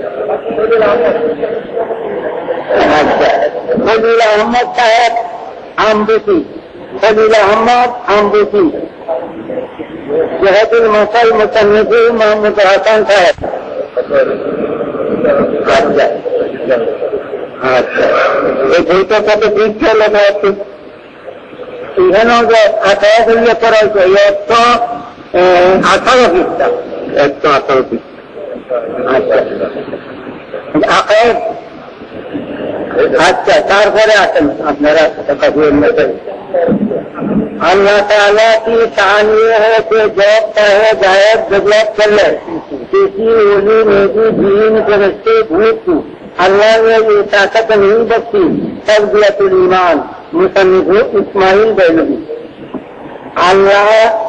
আচ্ছা, ফজল আহমদ সাহেব আমবেশি, ফজল আহমদ আমবেশি, জাহাদুল মাসাল মুসান্নিফ মোহাম্মদ হাসান সাহেব। আচ্ছা আচ্ছা, এই বইটার সাথে পৃষ্ঠা লেখা আছে এখানেও যে 18 করা হয়েছে, 118 পৃষ্ঠা, 118 পৃষ্ঠা। আচ্ছা আচ্ছা, তারপরে আসেন আপনারা अल्लाह ताला की शान ये है कि जब चाहे गायब डेवलप कर ले, किसी ओली में भी दीन के रस्ते भूत अल्लाह ने ये ताकत नहीं बख्शी। तर्बियतुल ईमान मुसन्निफ इस्माइल बैलवी। আল্লাহ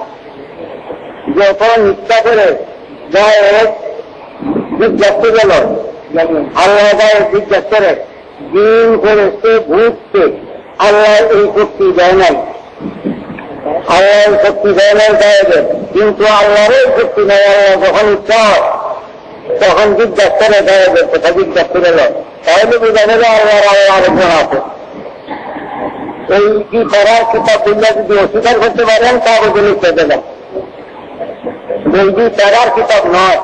যখন ইচ্ছা করে গায়ব জিজ্ঞাসা গেল, আল্লাহ গায়ব জিজ্ঞাসা করে দিন ফেরেশতা ভূতকে আল্লাহ এই শক্তি দেয় নাই, আল্লাহ শক্তি দেয় নাই গায়বে, কিন্তু আল্লাহর শক্তি নেই। আল্লাহ যখন ইচ্ছা তখন জিজ্ঞাসা করে গায়বের কথা জিজ্ঞাসা গেল, তাহলে বোঝা যাবে আল্লাহর আলোচনা আছে। এই কি করার কিতাব দুনিয়া যদি অস্বীকার করতে পারেন তাহলে লিখতে দেবেন, বলবি তারার কিতাব নয়।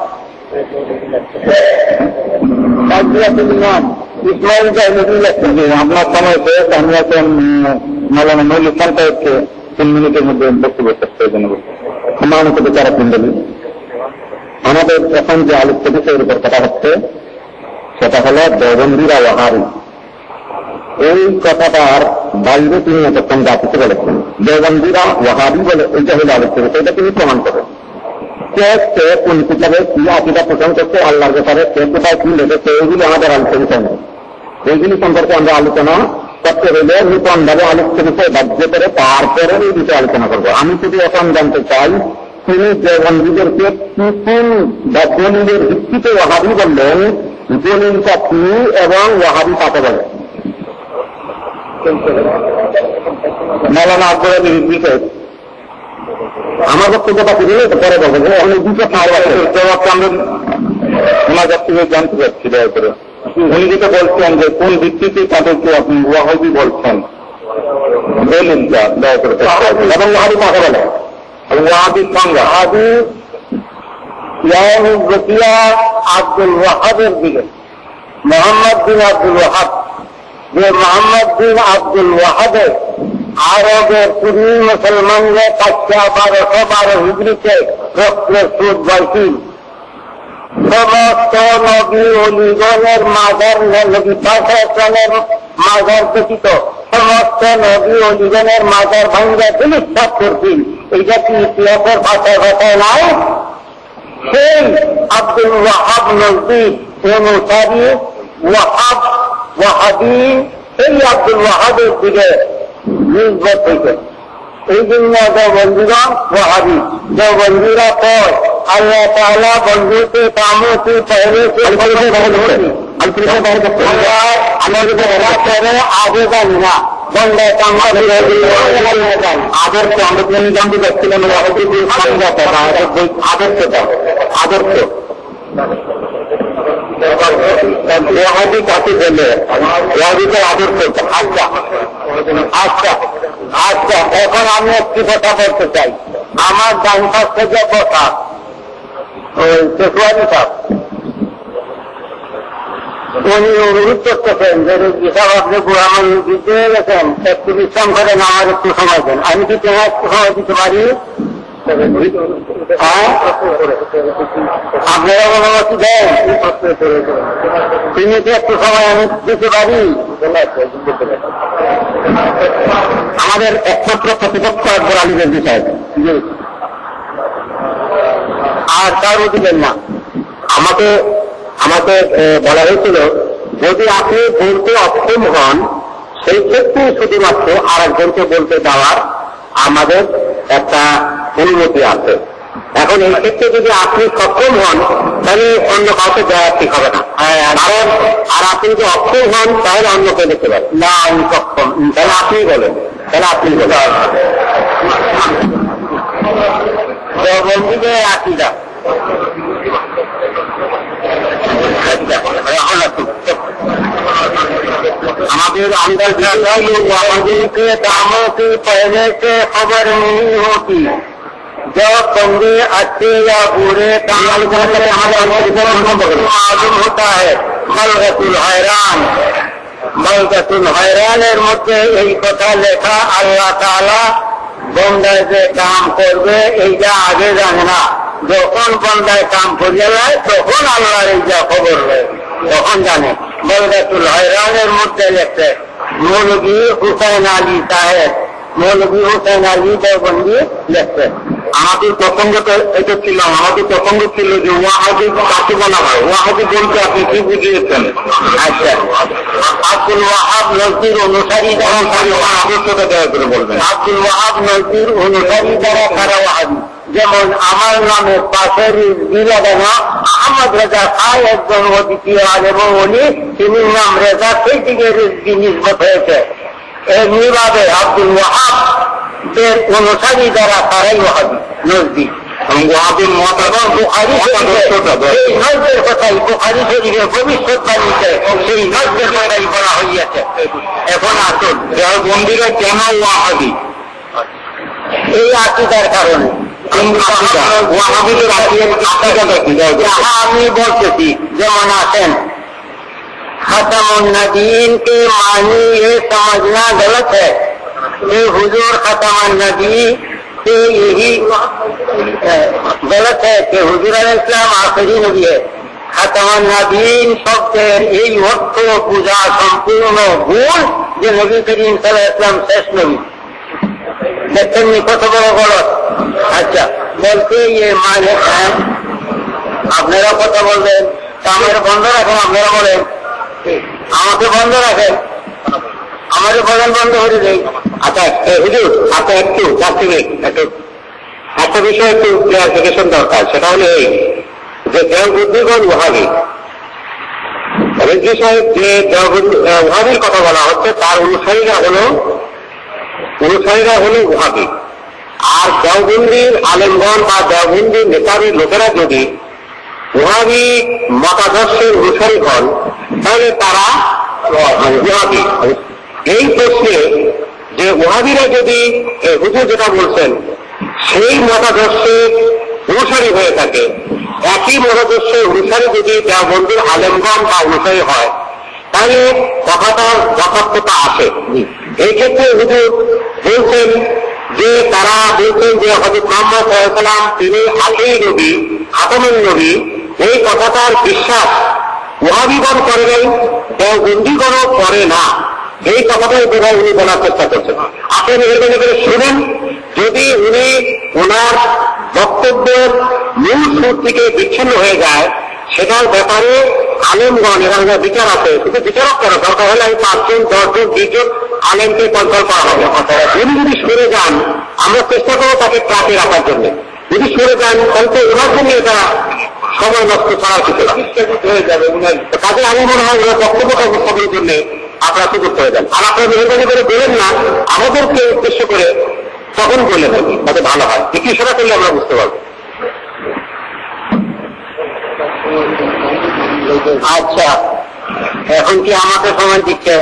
ইসমাইল আপনার সময় শেষ, আমি এখন মৌলানা মৌলিক সাহেবকে 3 মিনিটের মধ্যে বক্তব্য শেষ করে জানাবো। সম্মানিত বিচারক মন্ডলী, আমাদের এখন যে আলোচ্য বিষয়ের উপর কথা হচ্ছে সেটা হল দেওবন্দিরা ওয়াহাবি। এই কথাটার বাইরে তিনি এতক্ষণ যা কিছু বলেছেন, দেওবন্দিরা ওয়াহাবি বলে এইটা হলে আলোচ্য বিষয়, এটা তিনি প্রমাণ করেন। কে কোন কিতাবে কি আকিদা পোষণ করছে আল্লাহর ব্যাপারে, কে কোথায় কি লেগেছে, এইগুলি আমাদের আলোচ্য বিষয় নয়। এইগুলি সম্পর্কে আমরা আলোচনা করতে হলে নূতন ভাবে আলোচ্য বিষয় বাধ্য করে তারপরে এই বিষয়ে আলোচনা করবো। আমি শুধু এখন জানতে চাই তিনি দেওবন্দীদেরকে কোন দলিলের ভিত্তিতে ওয়াহাবি বললেন, দলিলটা কি এবং ওয়াহাবি কাকে বলে। মৌলানা আকবরের বিষয় আমার বক্তব্যটা কি দিলে পরে বলবো, এখন এই দুটো ওনার কাছ থেকে জানতে চাচ্ছি দয়া করে। উনি যেটা বলছেন যে কোন ভিত্তিতে তাদেরকে আপনি ওয়াহাবি বলছেন, দলিলটা দয়া করে, এবং ওয়াহাবি কাকে বলে, ওয়াহাবি সংজ্ঞা। ওয়াহাবি রকিয়া আব্দুল ওয়াহাবের দিকে, মোহাম্মদ বিন আব্দুল ওয়াহাব, যে মোহাম্মদ বিন আব্দুল ওয়াহাবের আরবের পুরী মুসলমানরা 1212 হিজরিতে রক্তের সুদ বলছিল। সমস্ত নবী অলিগণের মাজার, নবী পাকের মাজার ব্যতীত সমস্ত নবী অলিগণের মাজার ভাঙ্গা বিনিষ্ঠাপ করছিল। এইটা কি ইতিহাসের ভাষায় ভাষায় নাই? সেই আব্দুল ওয়াহাব নজদি অনুসারী ওয়াহাব ওয়াহাবি, সেই আব্দুল ওয়াহাবের দিকে নির্ভর হইতে। এই জন্য দেওবন্দীগণ ওয়াহাবি। দেওবন্দীরা কয় আল্লাহ তাআলা বন্ধুতে কামতে পহলে से आगे का বন্ধায় কাম করে আদর্শ আমরা নিবন্ধ দেখছিলাম আদর্শটা আদর্শ ওয়াহাবি কাকে বলে ওয়াহাবিদের আদর্শ। আচ্ছা আচ্ছা আচ্ছা, এখন আমি একটি কথা বলতে চাই। আমার ডান পাশ থেকে কথা ওই শেখুয়ারি সাহেব উনি অনুরোধ করতেছেন যে হিসাব আপনি বুড়ামান দিতে গেছেন, একটু বিশ্রাম করেন, আমার একটু সময় দেন। আমি কি তোমার একটু সময় দিতে পারি? আপনারা অনুমতি দেন? তুমি কি একটু সময় আমি দিতে পারি? আমাদের একমাত্র প্রতিপক্ষ একবার আলিমের বিষয় আর কারো দিলেন না। আমাকে বলা হয়েছিল যদি আপনি বলতে অক্ষম হন সেই ক্ষেত্রে শুধুমাত্র আর একজনকে বলতে দেওয়ার আমাদের একটা অনুমতি আছে। এখন এই ক্ষেত্রে যদি আপনি সক্ষম হন তাহলে অন্য কাউকে দেওয়া ঠিক হবে না। কারণ আর আপনি যদি অক্ষম হন তাহলে অন্য কেউ দেখতে পারেন না আমি সক্ষম, তাহলে আপনি বলেন, তাহলে আপনি বলেন বন্ধুকে আকিদা हमारे अंदर जैसा लोग वहां के कामों की पहले से खबर नहीं होती। जब बंदे अच्छे या बुरे काम करते मालूम होता है। बलगतुल हैराনের মধ্যে এই কথা লেখা আল্লাহ তাআলা বন্দায় যে কাম করবে এইটা আগে জানে না। যখন বন্দায় কাম করিয়া যায় তখন আল্লাহর এই যা খবর হয় তখন জানে। বলগাতুল হয়রানের মধ্যে লেখছে মৌলভী হুসাইন আলী সাহেব, মৌলভী হুসাইন আলী দেওবন্দি লেখছে। আমাদের প্রসঙ্গ তো এটা ছিল, আমাদের প্রসঙ্গ ছিল যে ওয়াহাবি কাকে বলা হয়, ওয়াহাবি বলতে আপনি কি বুঝিয়েছেন? আচ্ছা, আব্দুল ওয়াহাব নজরুল অনুসারী যারা আদর্শটা দয়া করে বলবেন। আব্দুল ওয়াহাব নজরুল অনুসারী যারা তারা ওয়াহাবি। যেমন আমার নামে পাশের বিরাদানা আহমদ রেজা খান একজন অদ্বিতীয় আলেম উনি, তিনি নাম রেজা সেই দিকে নিসবত হয়েছে। এমনিভাবে আব্দুল ওয়াহাব দের অনুসারী যারা তারাই ওয়াহাবি নজদি। ওয়াহাবির মতামত বুখারী এই নজদের কথাই বুখারী শরীফের ভবিষ্যৎবাণীতে সেই নজদের কথাই বলা হইয়াছে। এখন আসুন দেওবন্দিরা কেন ওয়াহাবি? এই আকিদার কারণে। আমি বলতেছি যেমন আছেন खत्म नबीन के मानी ये समझना गलत है कि हुजूर खत्म नबी से यही गलत है कि हुजूर अलैहिस्सलाम आखिरी नबी है। खत्म नबीन शब्देर এই অর্থ পূজা সম্পূর্ণ ভুল যে নবী করিম সাল্লাল্লাহু আলাইহি ওয়াসাল্লাম শেষ নবী। দেখছেন কত বড় গলত। আচ্ছা, বলতে ইয়ে মানে আপনারা কথা বলবেন, আমাদের বন্ধ রাখেন, আপনারা বলেন আমাকে বন্ধ রাখেন, আমাদের বলেন বন্ধ করে দেয়। আচ্ছা হুজুর, আচ্ছা একটু তার থেকে একটু একটা বিষয় একটু ক্লিয়ারিফিকেশন দরকার। সেটা হলো এই যে দেওবন্দিগণ ওয়াহাবি, রেজি সাহেব যে ওয়াহাবির কথা বলা হচ্ছে তার অনুসারীরা হলো ওয়াহাবি। আর দেওবন্দির আলেমগণ বা দেওবন্দির নেতাদের লোকেরা যদি ওয়াহাবি মতাদর্শের অনুসারী হন তাহলে তারা ওয়াহাবি। এই প্রশ্নে যে ওয়াহাবিরা যদি হুজুর যেটা বলছেন সেই মতাদর্শের অনুসারী হয়ে থাকে, একই মতাদর্শের অনুসারী যদি দেওবন্দির আলেমগণ বা অনুসারী হয় তাহলে কথাটার যথার্থতা আসে। এই ক্ষেত্রে হুজুর বলছেন যে তারা বলছেন যে হযরত মুহাম্মদ সাল্লাল্লাহু আলাইহি ওয়াসাল্লাম তিনি আখেরি নবী, খাতামুন নবী। এই কথাটার বিশ্বাস ওয়াহাবিগণ করে নাই, দেওবন্দিগণও করে না। এই কথাটাই বোধহয় উনি বলার চেষ্টা করছেন। আপনি মেহরবানি করে শুনেন, যদি উনি ওনার বক্তব্যের মূল সুর থেকে বিচ্ছিন্ন হয়ে যায় সেটার ব্যাপারে আলেমগণ এরা বিচার আছে, কিন্তু বিচারক করা দরকার হলে আমি 5 জন 10 জন 20 জন আলেমকে কন্ট্রোল করা হবে। উনি যদি সরে যান আমরা চেষ্টা করবো তাকে ট্রাকে রাখার জন্য। যদি সরে যান তাহলে তো ওনার জন্য এটা সময় নষ্ট ছাড়া কিছু হয়ে যাবে। কাজে আমি মনে হয় ওরা বক্তব্যটা উপস্থাপনের জন্য আপনারা সুযোগ করে দেন। আর আপনারা মেহরবানি করে বলেন না আমাদেরকে উদ্দেশ্য করে, তখন বলে থাকি তাতে ভালো হয়। কি সেটা করলে আমরা বুঝতে পারবো। আচ্ছা, এখন কি আমাকে সময় দিচ্ছেন?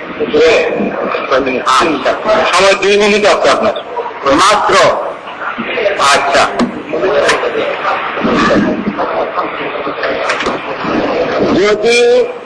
আচ্ছা, সময় 2 মিনিট আছে আপনার মাত্র। আচ্ছা, যদি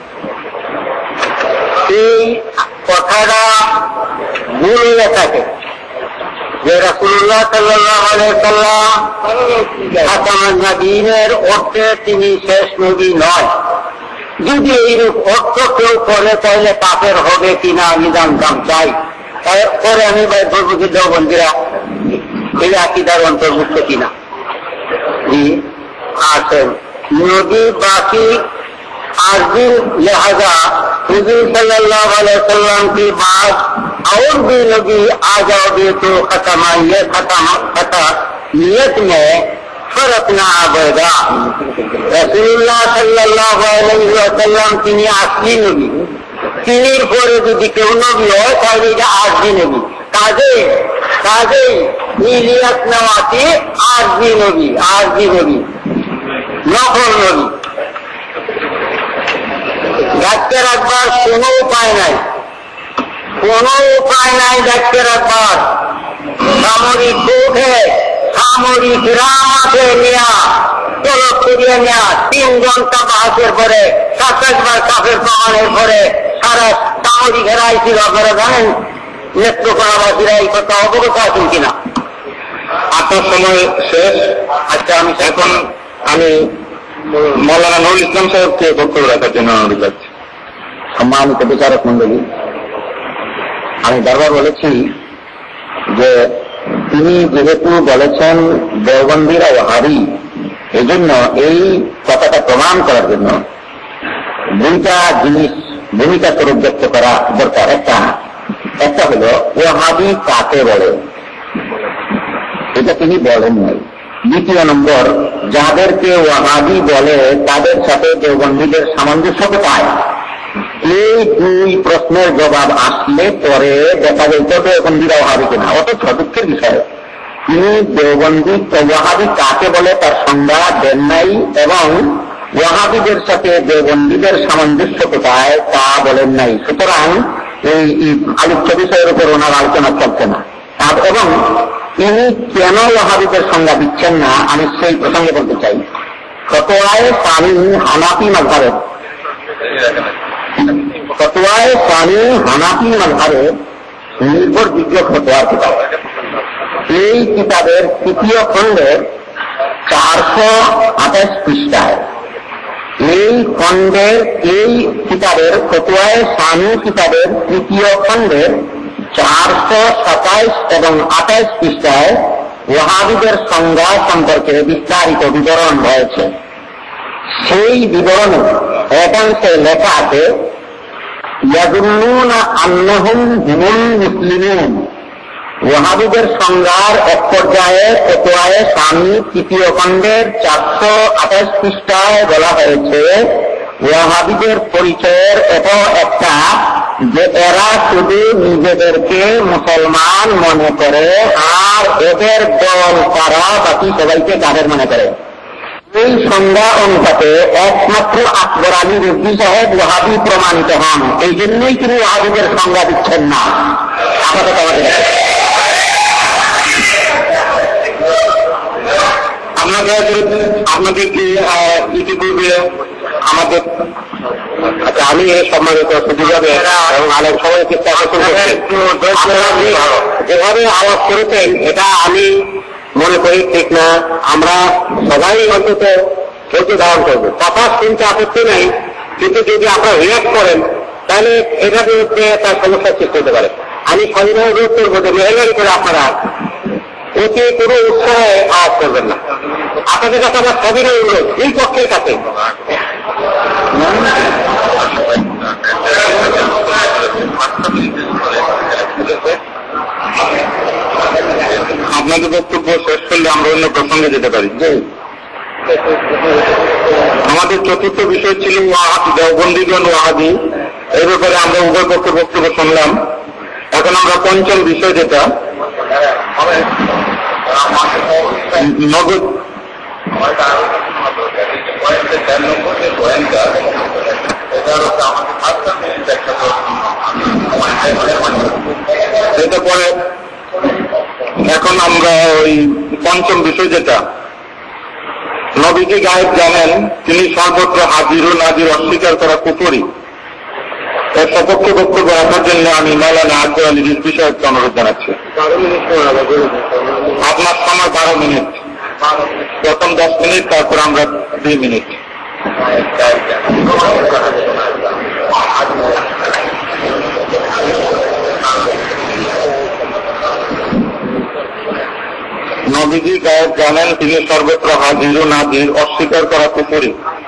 এই কথাটা ভুল হয়ে থাকে যে রাসূলুল্লাহ সাল্লাল্লাহু আলাইহি ওয়াসাল্লাম খাতামুন নবীনের অর্থে তিনি শেষ নবী নয়, যদি এইরূপ অর্থ কেউ করে তাহলে পাপের হবে কিনা আমি জানতাম চাই। তারপরে আমি বলবো যে দেওবন্দিরা এই আকীদার অন্তর্ভুক্ত কিনা। জি আছেন নবী বাকি आजिल लिहाजा हुजूर सल्लल्लाहु अलैहि वसल्लम की बात और भी नबी आ जाओगे तो खत्म ये खत्म नियत में फर्क ना आएगा। रसूलुल्लाह सल्लल्लाहु अलैहि वसल्लम তিনি আসলি নবী, তিনির পরে যদি কেউ নবী হয় তাহলে এটা আসলি নবী। কাজেই নিয়ত নেওয়াটি আসলি নবী নকল নবী। ডাকতে রাখবার কোনো উপায় নাই ডাকতে রাখবার। সামরিক কোর্টে সামরিক রামাতে নেয়া তলব করিয়ে নেয়া 3 ঘন্টা বাহাসের পরে 27 বার কাফের প্রমাণের পরে সারা সামরিক হেরাই ছিল। আপনারা জানেন নেত্রকোনাবাসীরা এই কথা অবগত আছেন কিনা? আপনার সময় শেষ। আচ্ছা, আমি মৌলানা নুরুল ইসলাম সাহেবকে বক্তব্য রাখার জন্য অনুরোধ করছি। সম্মানিত বিচারক মন্ডলী, আমি বারবার বলেছি যে তিনি যেহেতু বলেছেন দেওবন্দিরা ওয়াহাবি, এই জন্য এই কথাটা প্রমাণ করার জন্য 2টা জিনিস ভূমিকা স্বরূপ ব্যক্ত করা দরকার। একটা হলো ওয়াহাবি কাকে বলে, এটা তিনি বলেন নাই। 2 নম্বর, যাদেরকে ওয়াহাবি বলে তাদের সাথে দেওবন্দীদের সামঞ্জস্য কোথায়? এই 2 প্রশ্নের জবাব আসলে পরে দেখা যেত দেওবন্দীরা ওয়াহাবি কিনা। অথচ দুঃখের বিষয় তিনি দেওবন্দী ওয়াহাবি কাকে বলে তার সংজ্ঞা দেন নাই, এবং ওয়াহাবিদের সাথে দেওবন্দীদের সামঞ্জস্য কোথায় তা বলেন নাই। সুতরাং এই আলোচ্য বিষয়ের উপর ওনার আলোচনা চলছে না। এবং তিনি কেন ওয়াহাবিদের সংজ্ঞা দিচ্ছেন না আমি সেই প্রসঙ্গে বলতে চাই। ফতোয়ায়ে সানি হানাফি মাযহাবের নির্ভরযোগ্য ফতোয়ার কিতাব। এই কিতাবের 3য় খণ্ডের 428 পৃষ্ঠায় এই কিতাবের ফতোয়ায়ে সানি কিতাবের 3য় খণ্ডের 427 এবং 28 পৃষ্ঠায় ওয়াহাবিদের সংজ্ঞা সম্পর্কে বিস্তারিত বিবরণ রয়েছে। সেই বিবরণে একাংশে লেখা আছে ইয়াযুন্নুনা আন্নাহুম হুমুল মুসলিমুন। ওয়াহাবিদের সংজ্ঞার এক পর্যায়ে ফতোয়ায়ে সানি 3য় খণ্ডের 428 পৃষ্ঠায় বলা হয়েছে ওয়াহাবিদের পরিচয়ের একটা যে এরা শুধু নিজেদেরকে মুসলমান মনে করে আর এদের দল তারা বাকি সবাইকে কাফের মনে করে। এই সংজ্ঞা অনুপাতে একমাত্র আকবর আলী রিজভী সাহেব ওয়াহাবি প্রমাণিত হন। এই জন্যই তিনি ওয়াহাবিদের সংজ্ঞা দিচ্ছেন না। আপাতত আপনাদেরকে ইতিপূর্বে আমাদের আমি সম্মানিত সুযোগ এবং আলেম সবাই চেষ্টা যেভাবে আওয়াজ করেছেন এটা আমি মনে করি ঠিক না। আমরা সবাই অন্তত ধৈর্য ধারণ করবো। কথা শুনতে আপত্তি নেই, কিন্তু যদি আপনারা রিয়াক্ট করেন তাহলে এটার বিরুদ্ধে তার সমস্যার সৃষ্টি হতে পারে। আমি সবিনয় অনুরোধ করবো যে মেহরবানি করে আপনারা অতি কোনো উৎসাহে আওয়াজ করবেন না। আপনাদের কাছে আমার সবিনয় অনুরোধ এই পক্ষের কাছে। আপনাদের বক্তব্য শেষ করলে আমরা অন্য প্রসঙ্গে যেতে পারি। আমাদের চতুর্থ বিষয় ছিল দেওবন্দীগণ ওয়াহাবি, এই ব্যাপারে আমরা উভয় পক্ষের বক্তব্য শুনলাম। এখন আমরা পঞ্চম বিষয় যেটা নগদ এটা পরে এখন আমরা ওই পঞ্চম বিষয় যেটা নবীজি গায়েব জানেন, তিনি সর্বত্র হাজির ও নাজির, অস্বীকার করা কুফরি। এর সপক্ষে বক্তব্য রাখার জন্য আমি মাওলানা আকবর আলী রিজভী সাহেবকে অনুরোধ জানাচ্ছি। আপনার সময় 12 মিনিট, প্রথম 10 মিনিট, তারপর আমরা 2 মিনিট। নবীজি গায়েব জানেন, তিনি সর্বত্র হাজির ও নাজির, অস্বীকার করা কুফরি।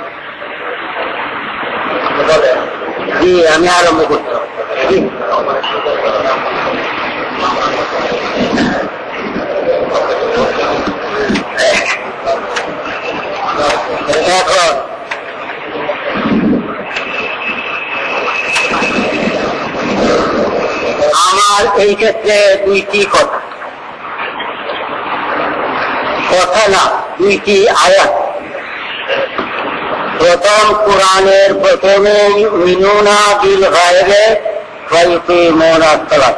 আমি আরম্ভ করছি। আমার এই ক্ষেত্রে 2টি কথা না, 2টি আয়াত। প্রথম কোরআনের প্রথমে ইউমিনুনা বিল গায়বে ওয়া ইকিমুনা সালাত,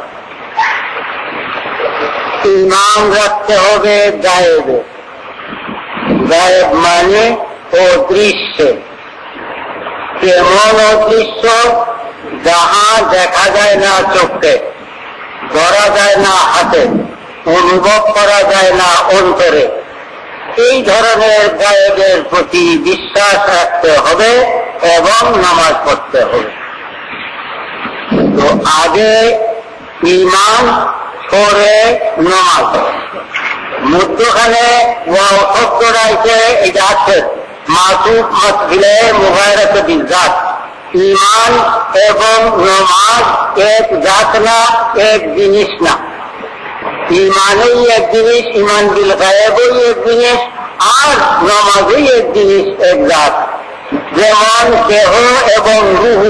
ঈমান রাখতে হবে গায়েবে। গায়েব মানে অদৃশ্যে। কেমন অদৃশ্য? যাহা দেখা যায় না চোখে, ধরা যায় না হাতে, অনুভব করা যায় না অন্তরে, এই ধরনের গায়েবের প্রতি বিশ্বাস রাখতে হবে এবং নামাজ পড়তে হবে। তো আগে ঈমান, পরে নামাজ। মধ্যখানে শব্দটা এটা আছে মাসুক মসজিদে মুবারকে বিজাত। ঈমান এবং নামাজ এক জাত না, এক জিনিস না। ঈমানই এক জিনিস, ঈমান বিল গায়বই এক জিনিস, আর নামাজই এক জিনিস, এক জাত। যেমন দেহ এবং রুহু,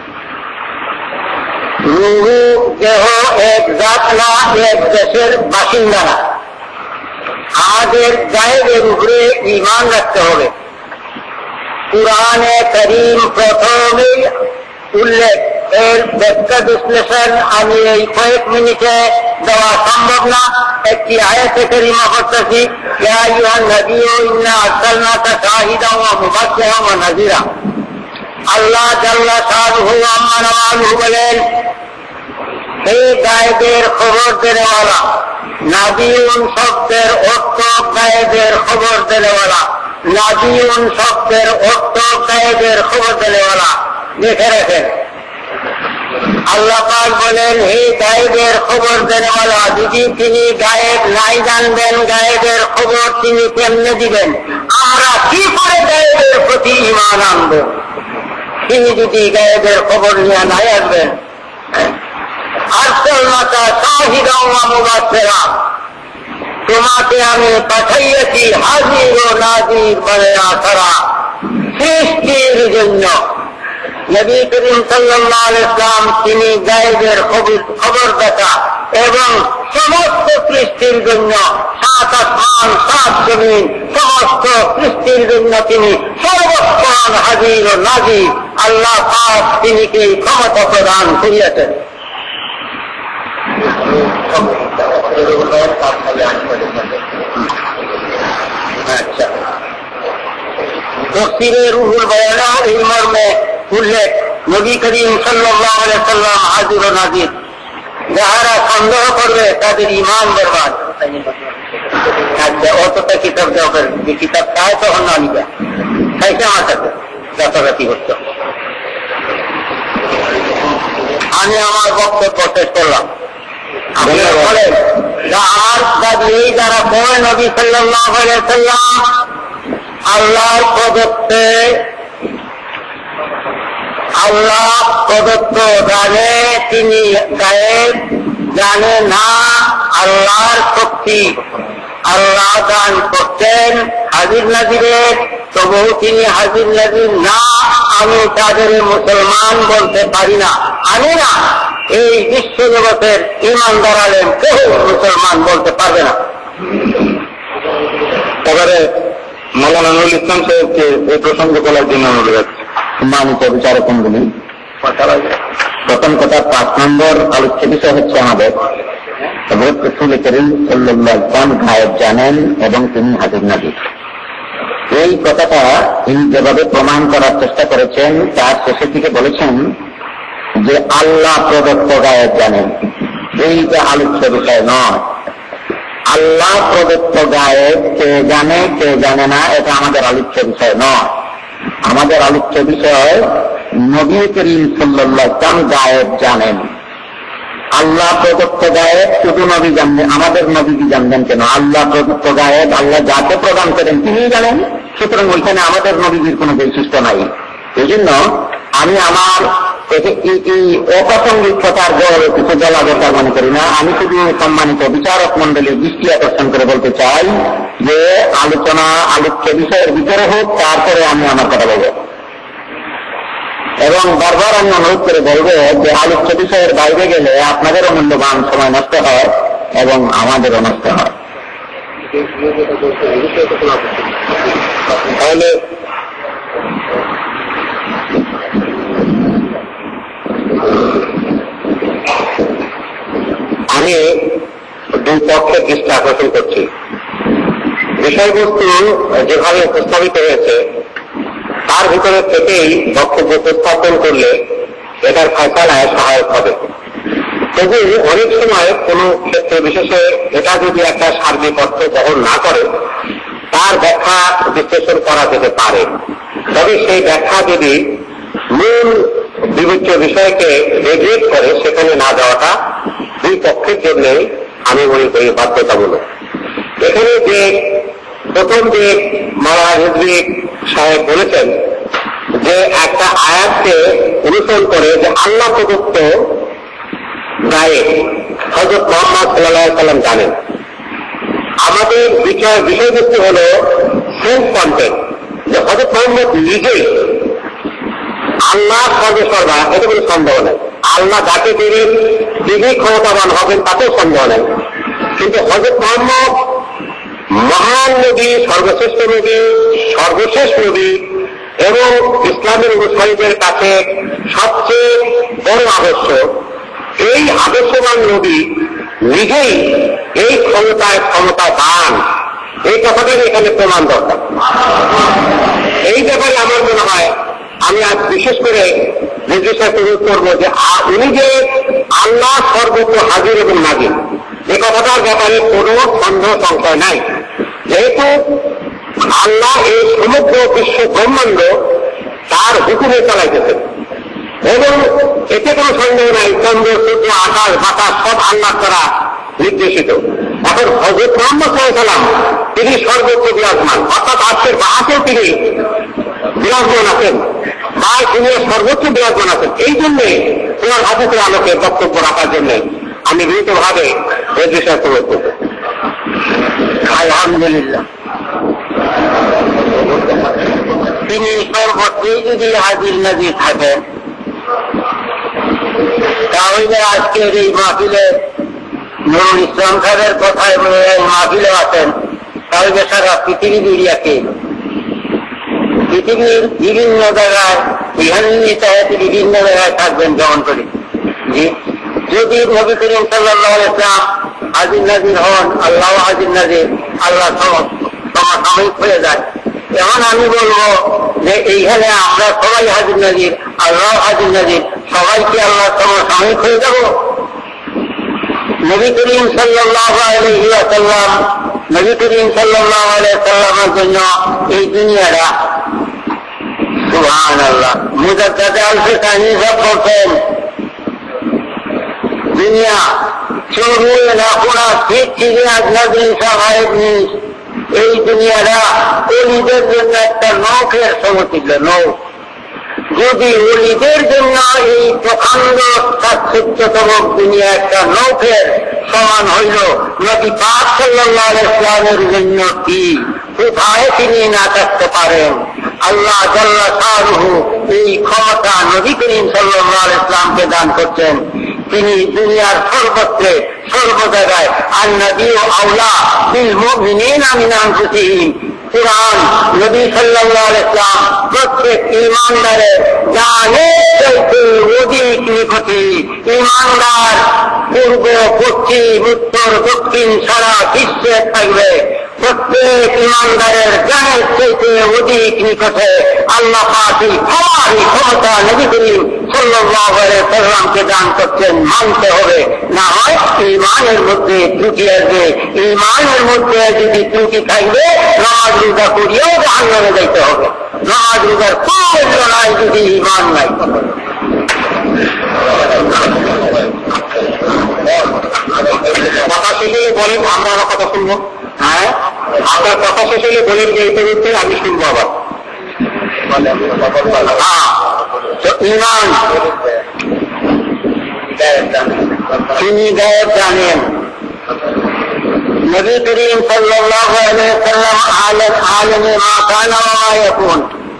রুহু দেহ এক জাত না, এক দেশের বাসিন্দা না। আমাদের গায়েবের উপরে ঈমান রাখতে হবে। কুরআনে কারীম প্রথমেই উল্লেখ, এর ব্যাখ্যা বিশ্লেষণ আমি এই কয়েক মিনিটে দেওয়া সম্ভব না। একটি আয়াতে কারীমা পড়তেছি, ইয়া আইয়ুহান নাবিয়্যু ইন্না আরসালনাকা শাহিদান ওয়া মুবাশশিরান ওয়া নাযীরা। আল্লাহ জাল্লা শানুহু আম্মা নাওয়ালুহু বলেন, হে গায়েবের খবর দেনেওয়ালা। নাবিয়ুন শব্দের অর্থ গায়েবের খবর দেনেওয়ালা। নাবিয়ুন শব্দের অর্থ গায়েবের খবর দেনেওয়ালা। দেখে রাখেন, আল্লাহ পাক বলেন, হে গায়েবের খবর দেনেওয়ালা, যদি তিনি গায়েব নাই জানবেন, গায়েবের খবর তিনি কেমনে দিবেন? আমরা কি করে গায়েবের প্রতি ঈমান আনব? তিনি যদি গায়েবের খবর নিয়ে নাই আসবেন। আরসালনাকা শাহিদান ওয়া মুবাশশিরা, তোমাকে আমি পাঠাইয়াছি হাজির ও নাজির বানায়া ছাড়া, সৃষ্টির জন্য। নবী করিম সাল্লাল্লাহু আলাইহি ওয়াসাল্লাম তিনি গায়েবের খবরদাতা এবং সমস্ত সৃষ্টির জন্য, 7 আসমান 7 জমিন সমস্ত সৃষ্টির জন্য তিনি সর্বক্ষণ হাজির ও নাজির। আল্লাহ পাক তিনিকে ক্ষমতা প্রদান করিয়াছেন। আচ্ছা, তফসিরে রুহুল বয়ানে এই মর্মে উল্লেখ, নবী করিম সাল্লাল্লাহু আলাইহি ওয়াসাল্লাম হাজির ও নাজির। যাহারা সন্দেহ করবে তাদের ঈমান বরবাদ। আচ্ছা, অতটা কিতাব দেওয়া করেন, যে কিতাব চায় তখন না নিবে, খাইছে আমার সাথে যথাযথি হচ্ছে। আমি আমার বক্তব্য শেষ করলাম। আপনি বলেন, আমার দাবি এই যারা কয় নবী সাল্লাল্লাহু আলাইহি ওয়াসাল্লাম আল্লাহর প্রদত্তে, আল্লাহ প্রদত্ত জানে, তিনি গায়েব জানে না। আল্লাহর শক্তি আল্লাহ দান করতেন হাজির নাজিরের, তবুও তিনি হাজির নাজির না। আমি তাদের মুসলমান বলতে পারি না, আমি না, এই বিশ্ব জগতের ইমানদার আলেম কেউ মুসলমান বলতে পারবে না। এবারে মৌলানা নুরুল ইসলাম সাহেবকে এই প্রসঙ্গে বলার জন্য অনুরোধ। সম্মানিত বিচারক মণ্ডলী, প্রথম কথা 5 নম্বর আলোচ্য বিষয় হচ্ছে আমাদের রাসূল করিম সাল্লাল্লাহু আলাইহি ওয়াসাল্লাম গায়েব জানেন এবং তিনি হাজির নাজির। এই কথাটা তিনি যেভাবে প্রমাণ করার চেষ্টা করেছেন তার শেষের দিকে বলেছেন যে আল্লাহ প্রদত্ত গায়েব জানেন। এইটা আলোচ্য বিষয় নয়। আল্লাহ প্রদত্ত গায়েব কে জানে না, এটা আমাদের আলোচ্য বিষয় নয়। আমাদের আলোচ্য বিষয় নবী করিম সাল্লাল্লাহু আলাইহি ওয়াসাল্লাম গায়েব জানেন। আল্লাহ প্রদত্ত গায়েব শুধু নবী জানবেন, আমাদের নবীজি জানবেন কেন? আল্লাহ প্রদত্ত গায়েব আল্লাহ যাকে প্রদান করেন তিনি জানেন। সুতরাং ওইখানে আমাদের নবীজির কোন বৈশিষ্ট্য নাই। এই জন্য আমি আমার অপ্রাসঙ্গিক কথার গৌরবে কিছু বলা দরকার মনে করি না। আমি শুধু সম্মানিত বিচারক মন্ডলীর দৃষ্টি আকর্ষণ করে বলতে চাই যে আলোচনা আলোচ্য বিষয়ের ভিতরে হোক, তারপরে আমি আমার কথা বলবো। এবং বারবার আমি অনুরোধ করে বলবো যে আলোচ্য বিষয়ের বাইরে গেলে আপনাদেরও মূল্যবান সময় নষ্ট হয় এবং আমাদেরও নষ্ট হয়। তাহলে আমি দুই পক্ষের দৃষ্টি আকর্ষণ করছি। বিষয়বস্তু যেভাবে উপস্থাপিত হয়েছে তার ভিতরে থেকেই বক্তব্য উপস্থাপন করলে এটার ফয়সালায় সহায়ক হবে। তবু অনেক সময় কোন ক্ষেত্রে বিশেষে এটা যদি একটা সার্বিক অর্থ বহন না করে তার ব্যাখ্যা বিশ্লেষণ করা যেতে পারে। তবে সেই ব্যাখ্যা যদি মূল বিবেচ্য বিষয়কে রেগুলেট করে সেখানে না যাওয়াটা দুই পক্ষের জন্য আমি মনে করি বাধ্যতামূলক। এখানে যে প্রথম যে মাওলানা রিজভী সাহেব বলেছেন যে একটা আয়াতকে অনুসরণ করে যে আল্লাহ প্রদত্ত গায়েব হযরত মুহাম্মদ সাল্লাল্লাহু আলাইহি ওয়াসাল্লাম জানেন। আমাদের বিষয়বস্তু হল সেন্স কন্টেন্ট, যে হযরত মুহাম্মদ নিজেই আল্লাহ সর্বসর্বা, এটা কোনো সন্দেহ নেই। আল্লাহ যাকে দেবেন তিনি ক্ষমতাবান হবেন তাতেও সন্দেহ নেই। কিন্তু হযরত মুহাম্মদ মহান নবী, সর্বশ্রেষ্ঠ নবী, সর্বশেষ নবী এবং ইসলামের অনুসারীদের কাছে সবচেয়ে বড় আদর্শ, এই আদর্শবান নবী নিজেই এই ক্ষমতাবান, এই কথাটাই এখানে প্রমাণ দরকার। এই ব্যাপারে আমার মনে হয় আমি আজ বিশেষ করে নির্দেশনা প্রয়োগ করবো যে উনি যে আল্লাহ সর্বত্র হাজির এবং নাজির, এই কথাটার ব্যাপারে কোন সন্দেহ সংশয় নাই। যেহেতু আল্লাহ এই সমগ্র বিশ্ব ব্রহ্মাণ্ড তার হুকুমে চালাইতেছেন এবং এতে কোনো সন্দেহ নাই চন্দ্র সূর্য আকাশ বাতাস সব আল্লাহ দ্বারা নির্দেশিত। এখন হযরত মুহাম্মদ সাল্লাল্লাহু আলাইহি ওয়াসাল্লাম তিনি সর্বত্র বিরাজমান, অর্থাৎ আজকের বাহাতেও তিনি বিরাজমান আছেন বা তিনি সর্বোচ্চ বিরাজমান আছেন। এই জন্যে তোমার হাদিসের আলোকে বক্তব্য রাখার জন্য আমি বিনীতভাবে এই বিষয় প্রয়োগ করব। আলহামদুলিল্লাহ, তিনি সর্বত্রই যদি হাজির নাজির থাকেন তাহলে আজকের এই মাহফিলে নুরুল ইসলাম সাহেবের কথায় মাহফিলে আছেন, তাহলে সারা পৃথিবী দুনিয়াকে পৃথিবীর বিভিন্ন জায়গায় বিভিন্ন জায়গায় থাকবেন যেমন করি। যদি নবী করিম সাল্লাল্লাহু আলাইহি ওয়াসাল্লাম হাজির নাজির হন, আল্লাহ হাজির নাজির, আল্লাহ সাময়িক হয়ে যায়। এখন আমি বলবো যে এইখানে আমরা সবাই হাজির নাজির, আল্লাহ হাজির নাজির, সবাই কি আল্লাহ সাময়িক হয়ে যাব? নবী করিম সাল্লাল্লাহু আলাইহি ওয়াসাল্লাম, নবী করিম সাল্লাল্লাহু আলাইহি ওয়াসাল্লামের জন্য এই দুনিয়াটা, সুবহানাল্লাহ, মুজাদ্দিদ আল-ফিসানি সব বলছেন দুনিয়া চুরু লাখুনা ঠিক চিড়ে আজনাদিন সাহেব নিস, এই দুনিয়াটা অলিদের জন্য একটা নৌকের সমতুল্য নৌ। যদি অলিদের জন্য এই প্রকাণ্ড সাচ্ছ্যতম দুনিয়া একটা নৌকের সমান হইল, নবী পাক সাল্লাল্লাহু আলাইহি ওয়াসাল্লামের জন্য কি কোথায় তিনি না থাকতে পারেন? আল্লাহ জাল্লা শানুহু এই ক্ষমতা নবী করিম সাল্লাল্লাহু আলাইহি ওয়াসাল্লামকে দান করছেন। তিনি দুনিয়ার সর্বত্রে সর্ব জায়গায় আন-নবী আওলা বিল মুমিনিনা মিন আনফুসিহিম, কুরআন নবী সাল্লাল্লাহু আলাইহি ওয়াসাল্লাম প্রত্যেক ঈমানদারের জানের চাইতে অধিক নিকটে। ঈমানদার পূর্ব পশ্চিম উত্তর দক্ষিণ সারা বিশ্বে থাকবে, প্রত্যেক ঈমানদারের জানের চাইতে অধিক নিকটে আল্লাহ পাক এই ক্ষমতা নবী করিম সাল্লাল্লাহু আলাইহি ওয়াসাল্লামকে দান করছেন। মানতে হবে, না হয় ঈমানের মধ্যে ত্রুটি আসবে। ঈমানের মধ্যে যদি ত্রুটি থাকবে নামাজ রোজা করিয়েও জাহান্নামে যাইতে হবে। নামাজ রোজার কোনো নাই যদি ঈমান নাই। কথা শেষে বলেন, আমরা কথা শুনবো। হ্যাঁ, আপনার কথা শেষ হলে বলেন যে এটা হচ্ছে আমি শুনবো আবার। ঈমান তিনি গায়েব জানেন। নবী করিম সাল্লাল্লাহু আলাইহি ওয়াসাল্লাম আলেমে মা কানা ওয়া মা ইয়াকুন।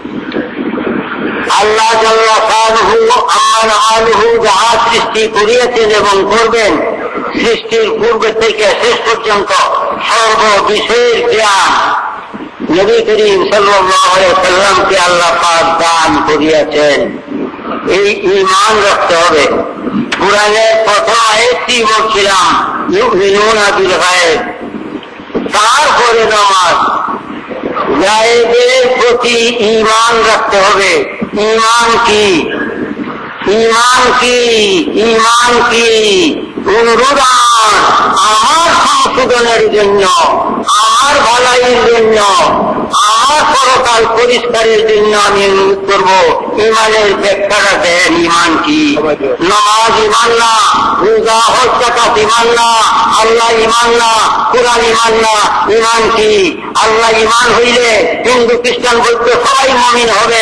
আল্লাহ জাল্লা শানুহু আমান আলুহু যাহা সৃষ্টি করিয়েছেন এবং করবেন, সৃষ্টির পূর্বে থেকে শেষ পর্যন্ত সর্ববিষয়ের জ্ঞান নবী করিম সাল্লাল্লাহু আলাইহি ওয়াসাল্লামকে আল্লাহ পাক দান করিয়াছেন। এই ঈমান রাখতে হবে। কুরআনের প্রথম আয়াতটি বলছিলাম ইউমিনুনা বিল গায়ব, তারপরে নামাজ। গায়েবের প্রতি ঈমান রাখতে হবে। ঈমান কি? ঈমান কি? ঈমান কি? অনুরোধান আমার সংশোধনের জন্য, আমার ভালাইয়ের জন্য, আমার পরকাল পরিষ্কারের জন্য আমি অনুরোধ করব। ঈমানের ব্যাখ্যাটা দেন। ঈমান কি? নামাজ ঈমান না, রোজা হজ যাকাত ঈমান না, আল্লাহ ঈমান না, কুরআন ঈমান না। ঈমান কি? আল্লাহ ঈমান হইলে হিন্দু খ্রিস্টান বৌদ্ধ সবাই মুমিন হবে।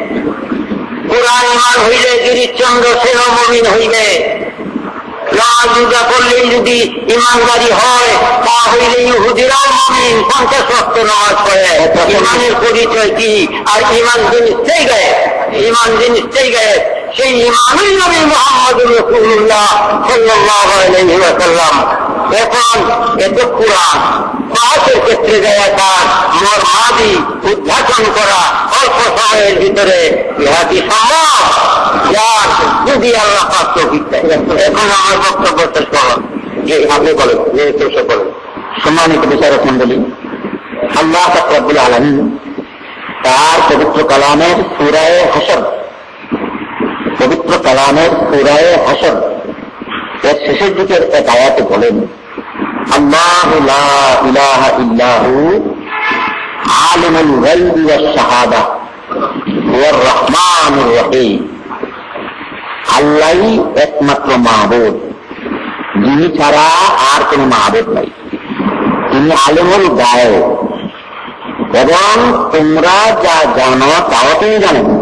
কুরআন ঈমান হইলে গিরিশচন্দ্র সেনও মুমিন হইবে। নামাজ রোজা করলেই যদি ইমানদারি হয় তা হইলে ইহুদিরাও মুমিন, 50 ওয়াক্ত নামাজ পড়ে। ঈমানের পরিচয় কি? আর ঈমান জিনিসটাই গায়েব। ঈমান জিনিসটাই গায়েব। সেই ঈমানই নবী মুহাম্মদুর রাসূলুল্লাহ সাল্লাল্লাহু আলাইহি ওয়াসাল্লাম। এখন এত কুরআন পাঠের ক্ষেত্রে যায় তার মর্মাদি উদ্ঘাটন করা অল্প সময়ের ভিতরে ইহা কি সম্ভব? যার যদি আল্লাহ পাক তৌফিক দেয়। এখন আমার বক্তব্য শেষ করুন। যে আপনি বলেন, যে শেষ করেন। সম্মানিত বিচারক মণ্ডলী, আল্লাহ পাক রব্বুল আলামিন তার পবিত্র কালামের সূরায়ে হাশর, পবিত্র কালামের সূরায়ে হাশর এর শেষের দিকের এক আয়াতে বলেন, আল্লাহু লা ইলাহা ইল্লাহু আলিমুল গায়বি ওয়াস শাহাদা ওয়ার রহমানুর রহিম। আল্লাহই একমাত্র মাহবুব, যিনি ছাড়া আর কোন মাহবুব নাই। তিনি আলিমুল গায়ব, এবং তোমরা যা জানো তাও তিনি জানেন।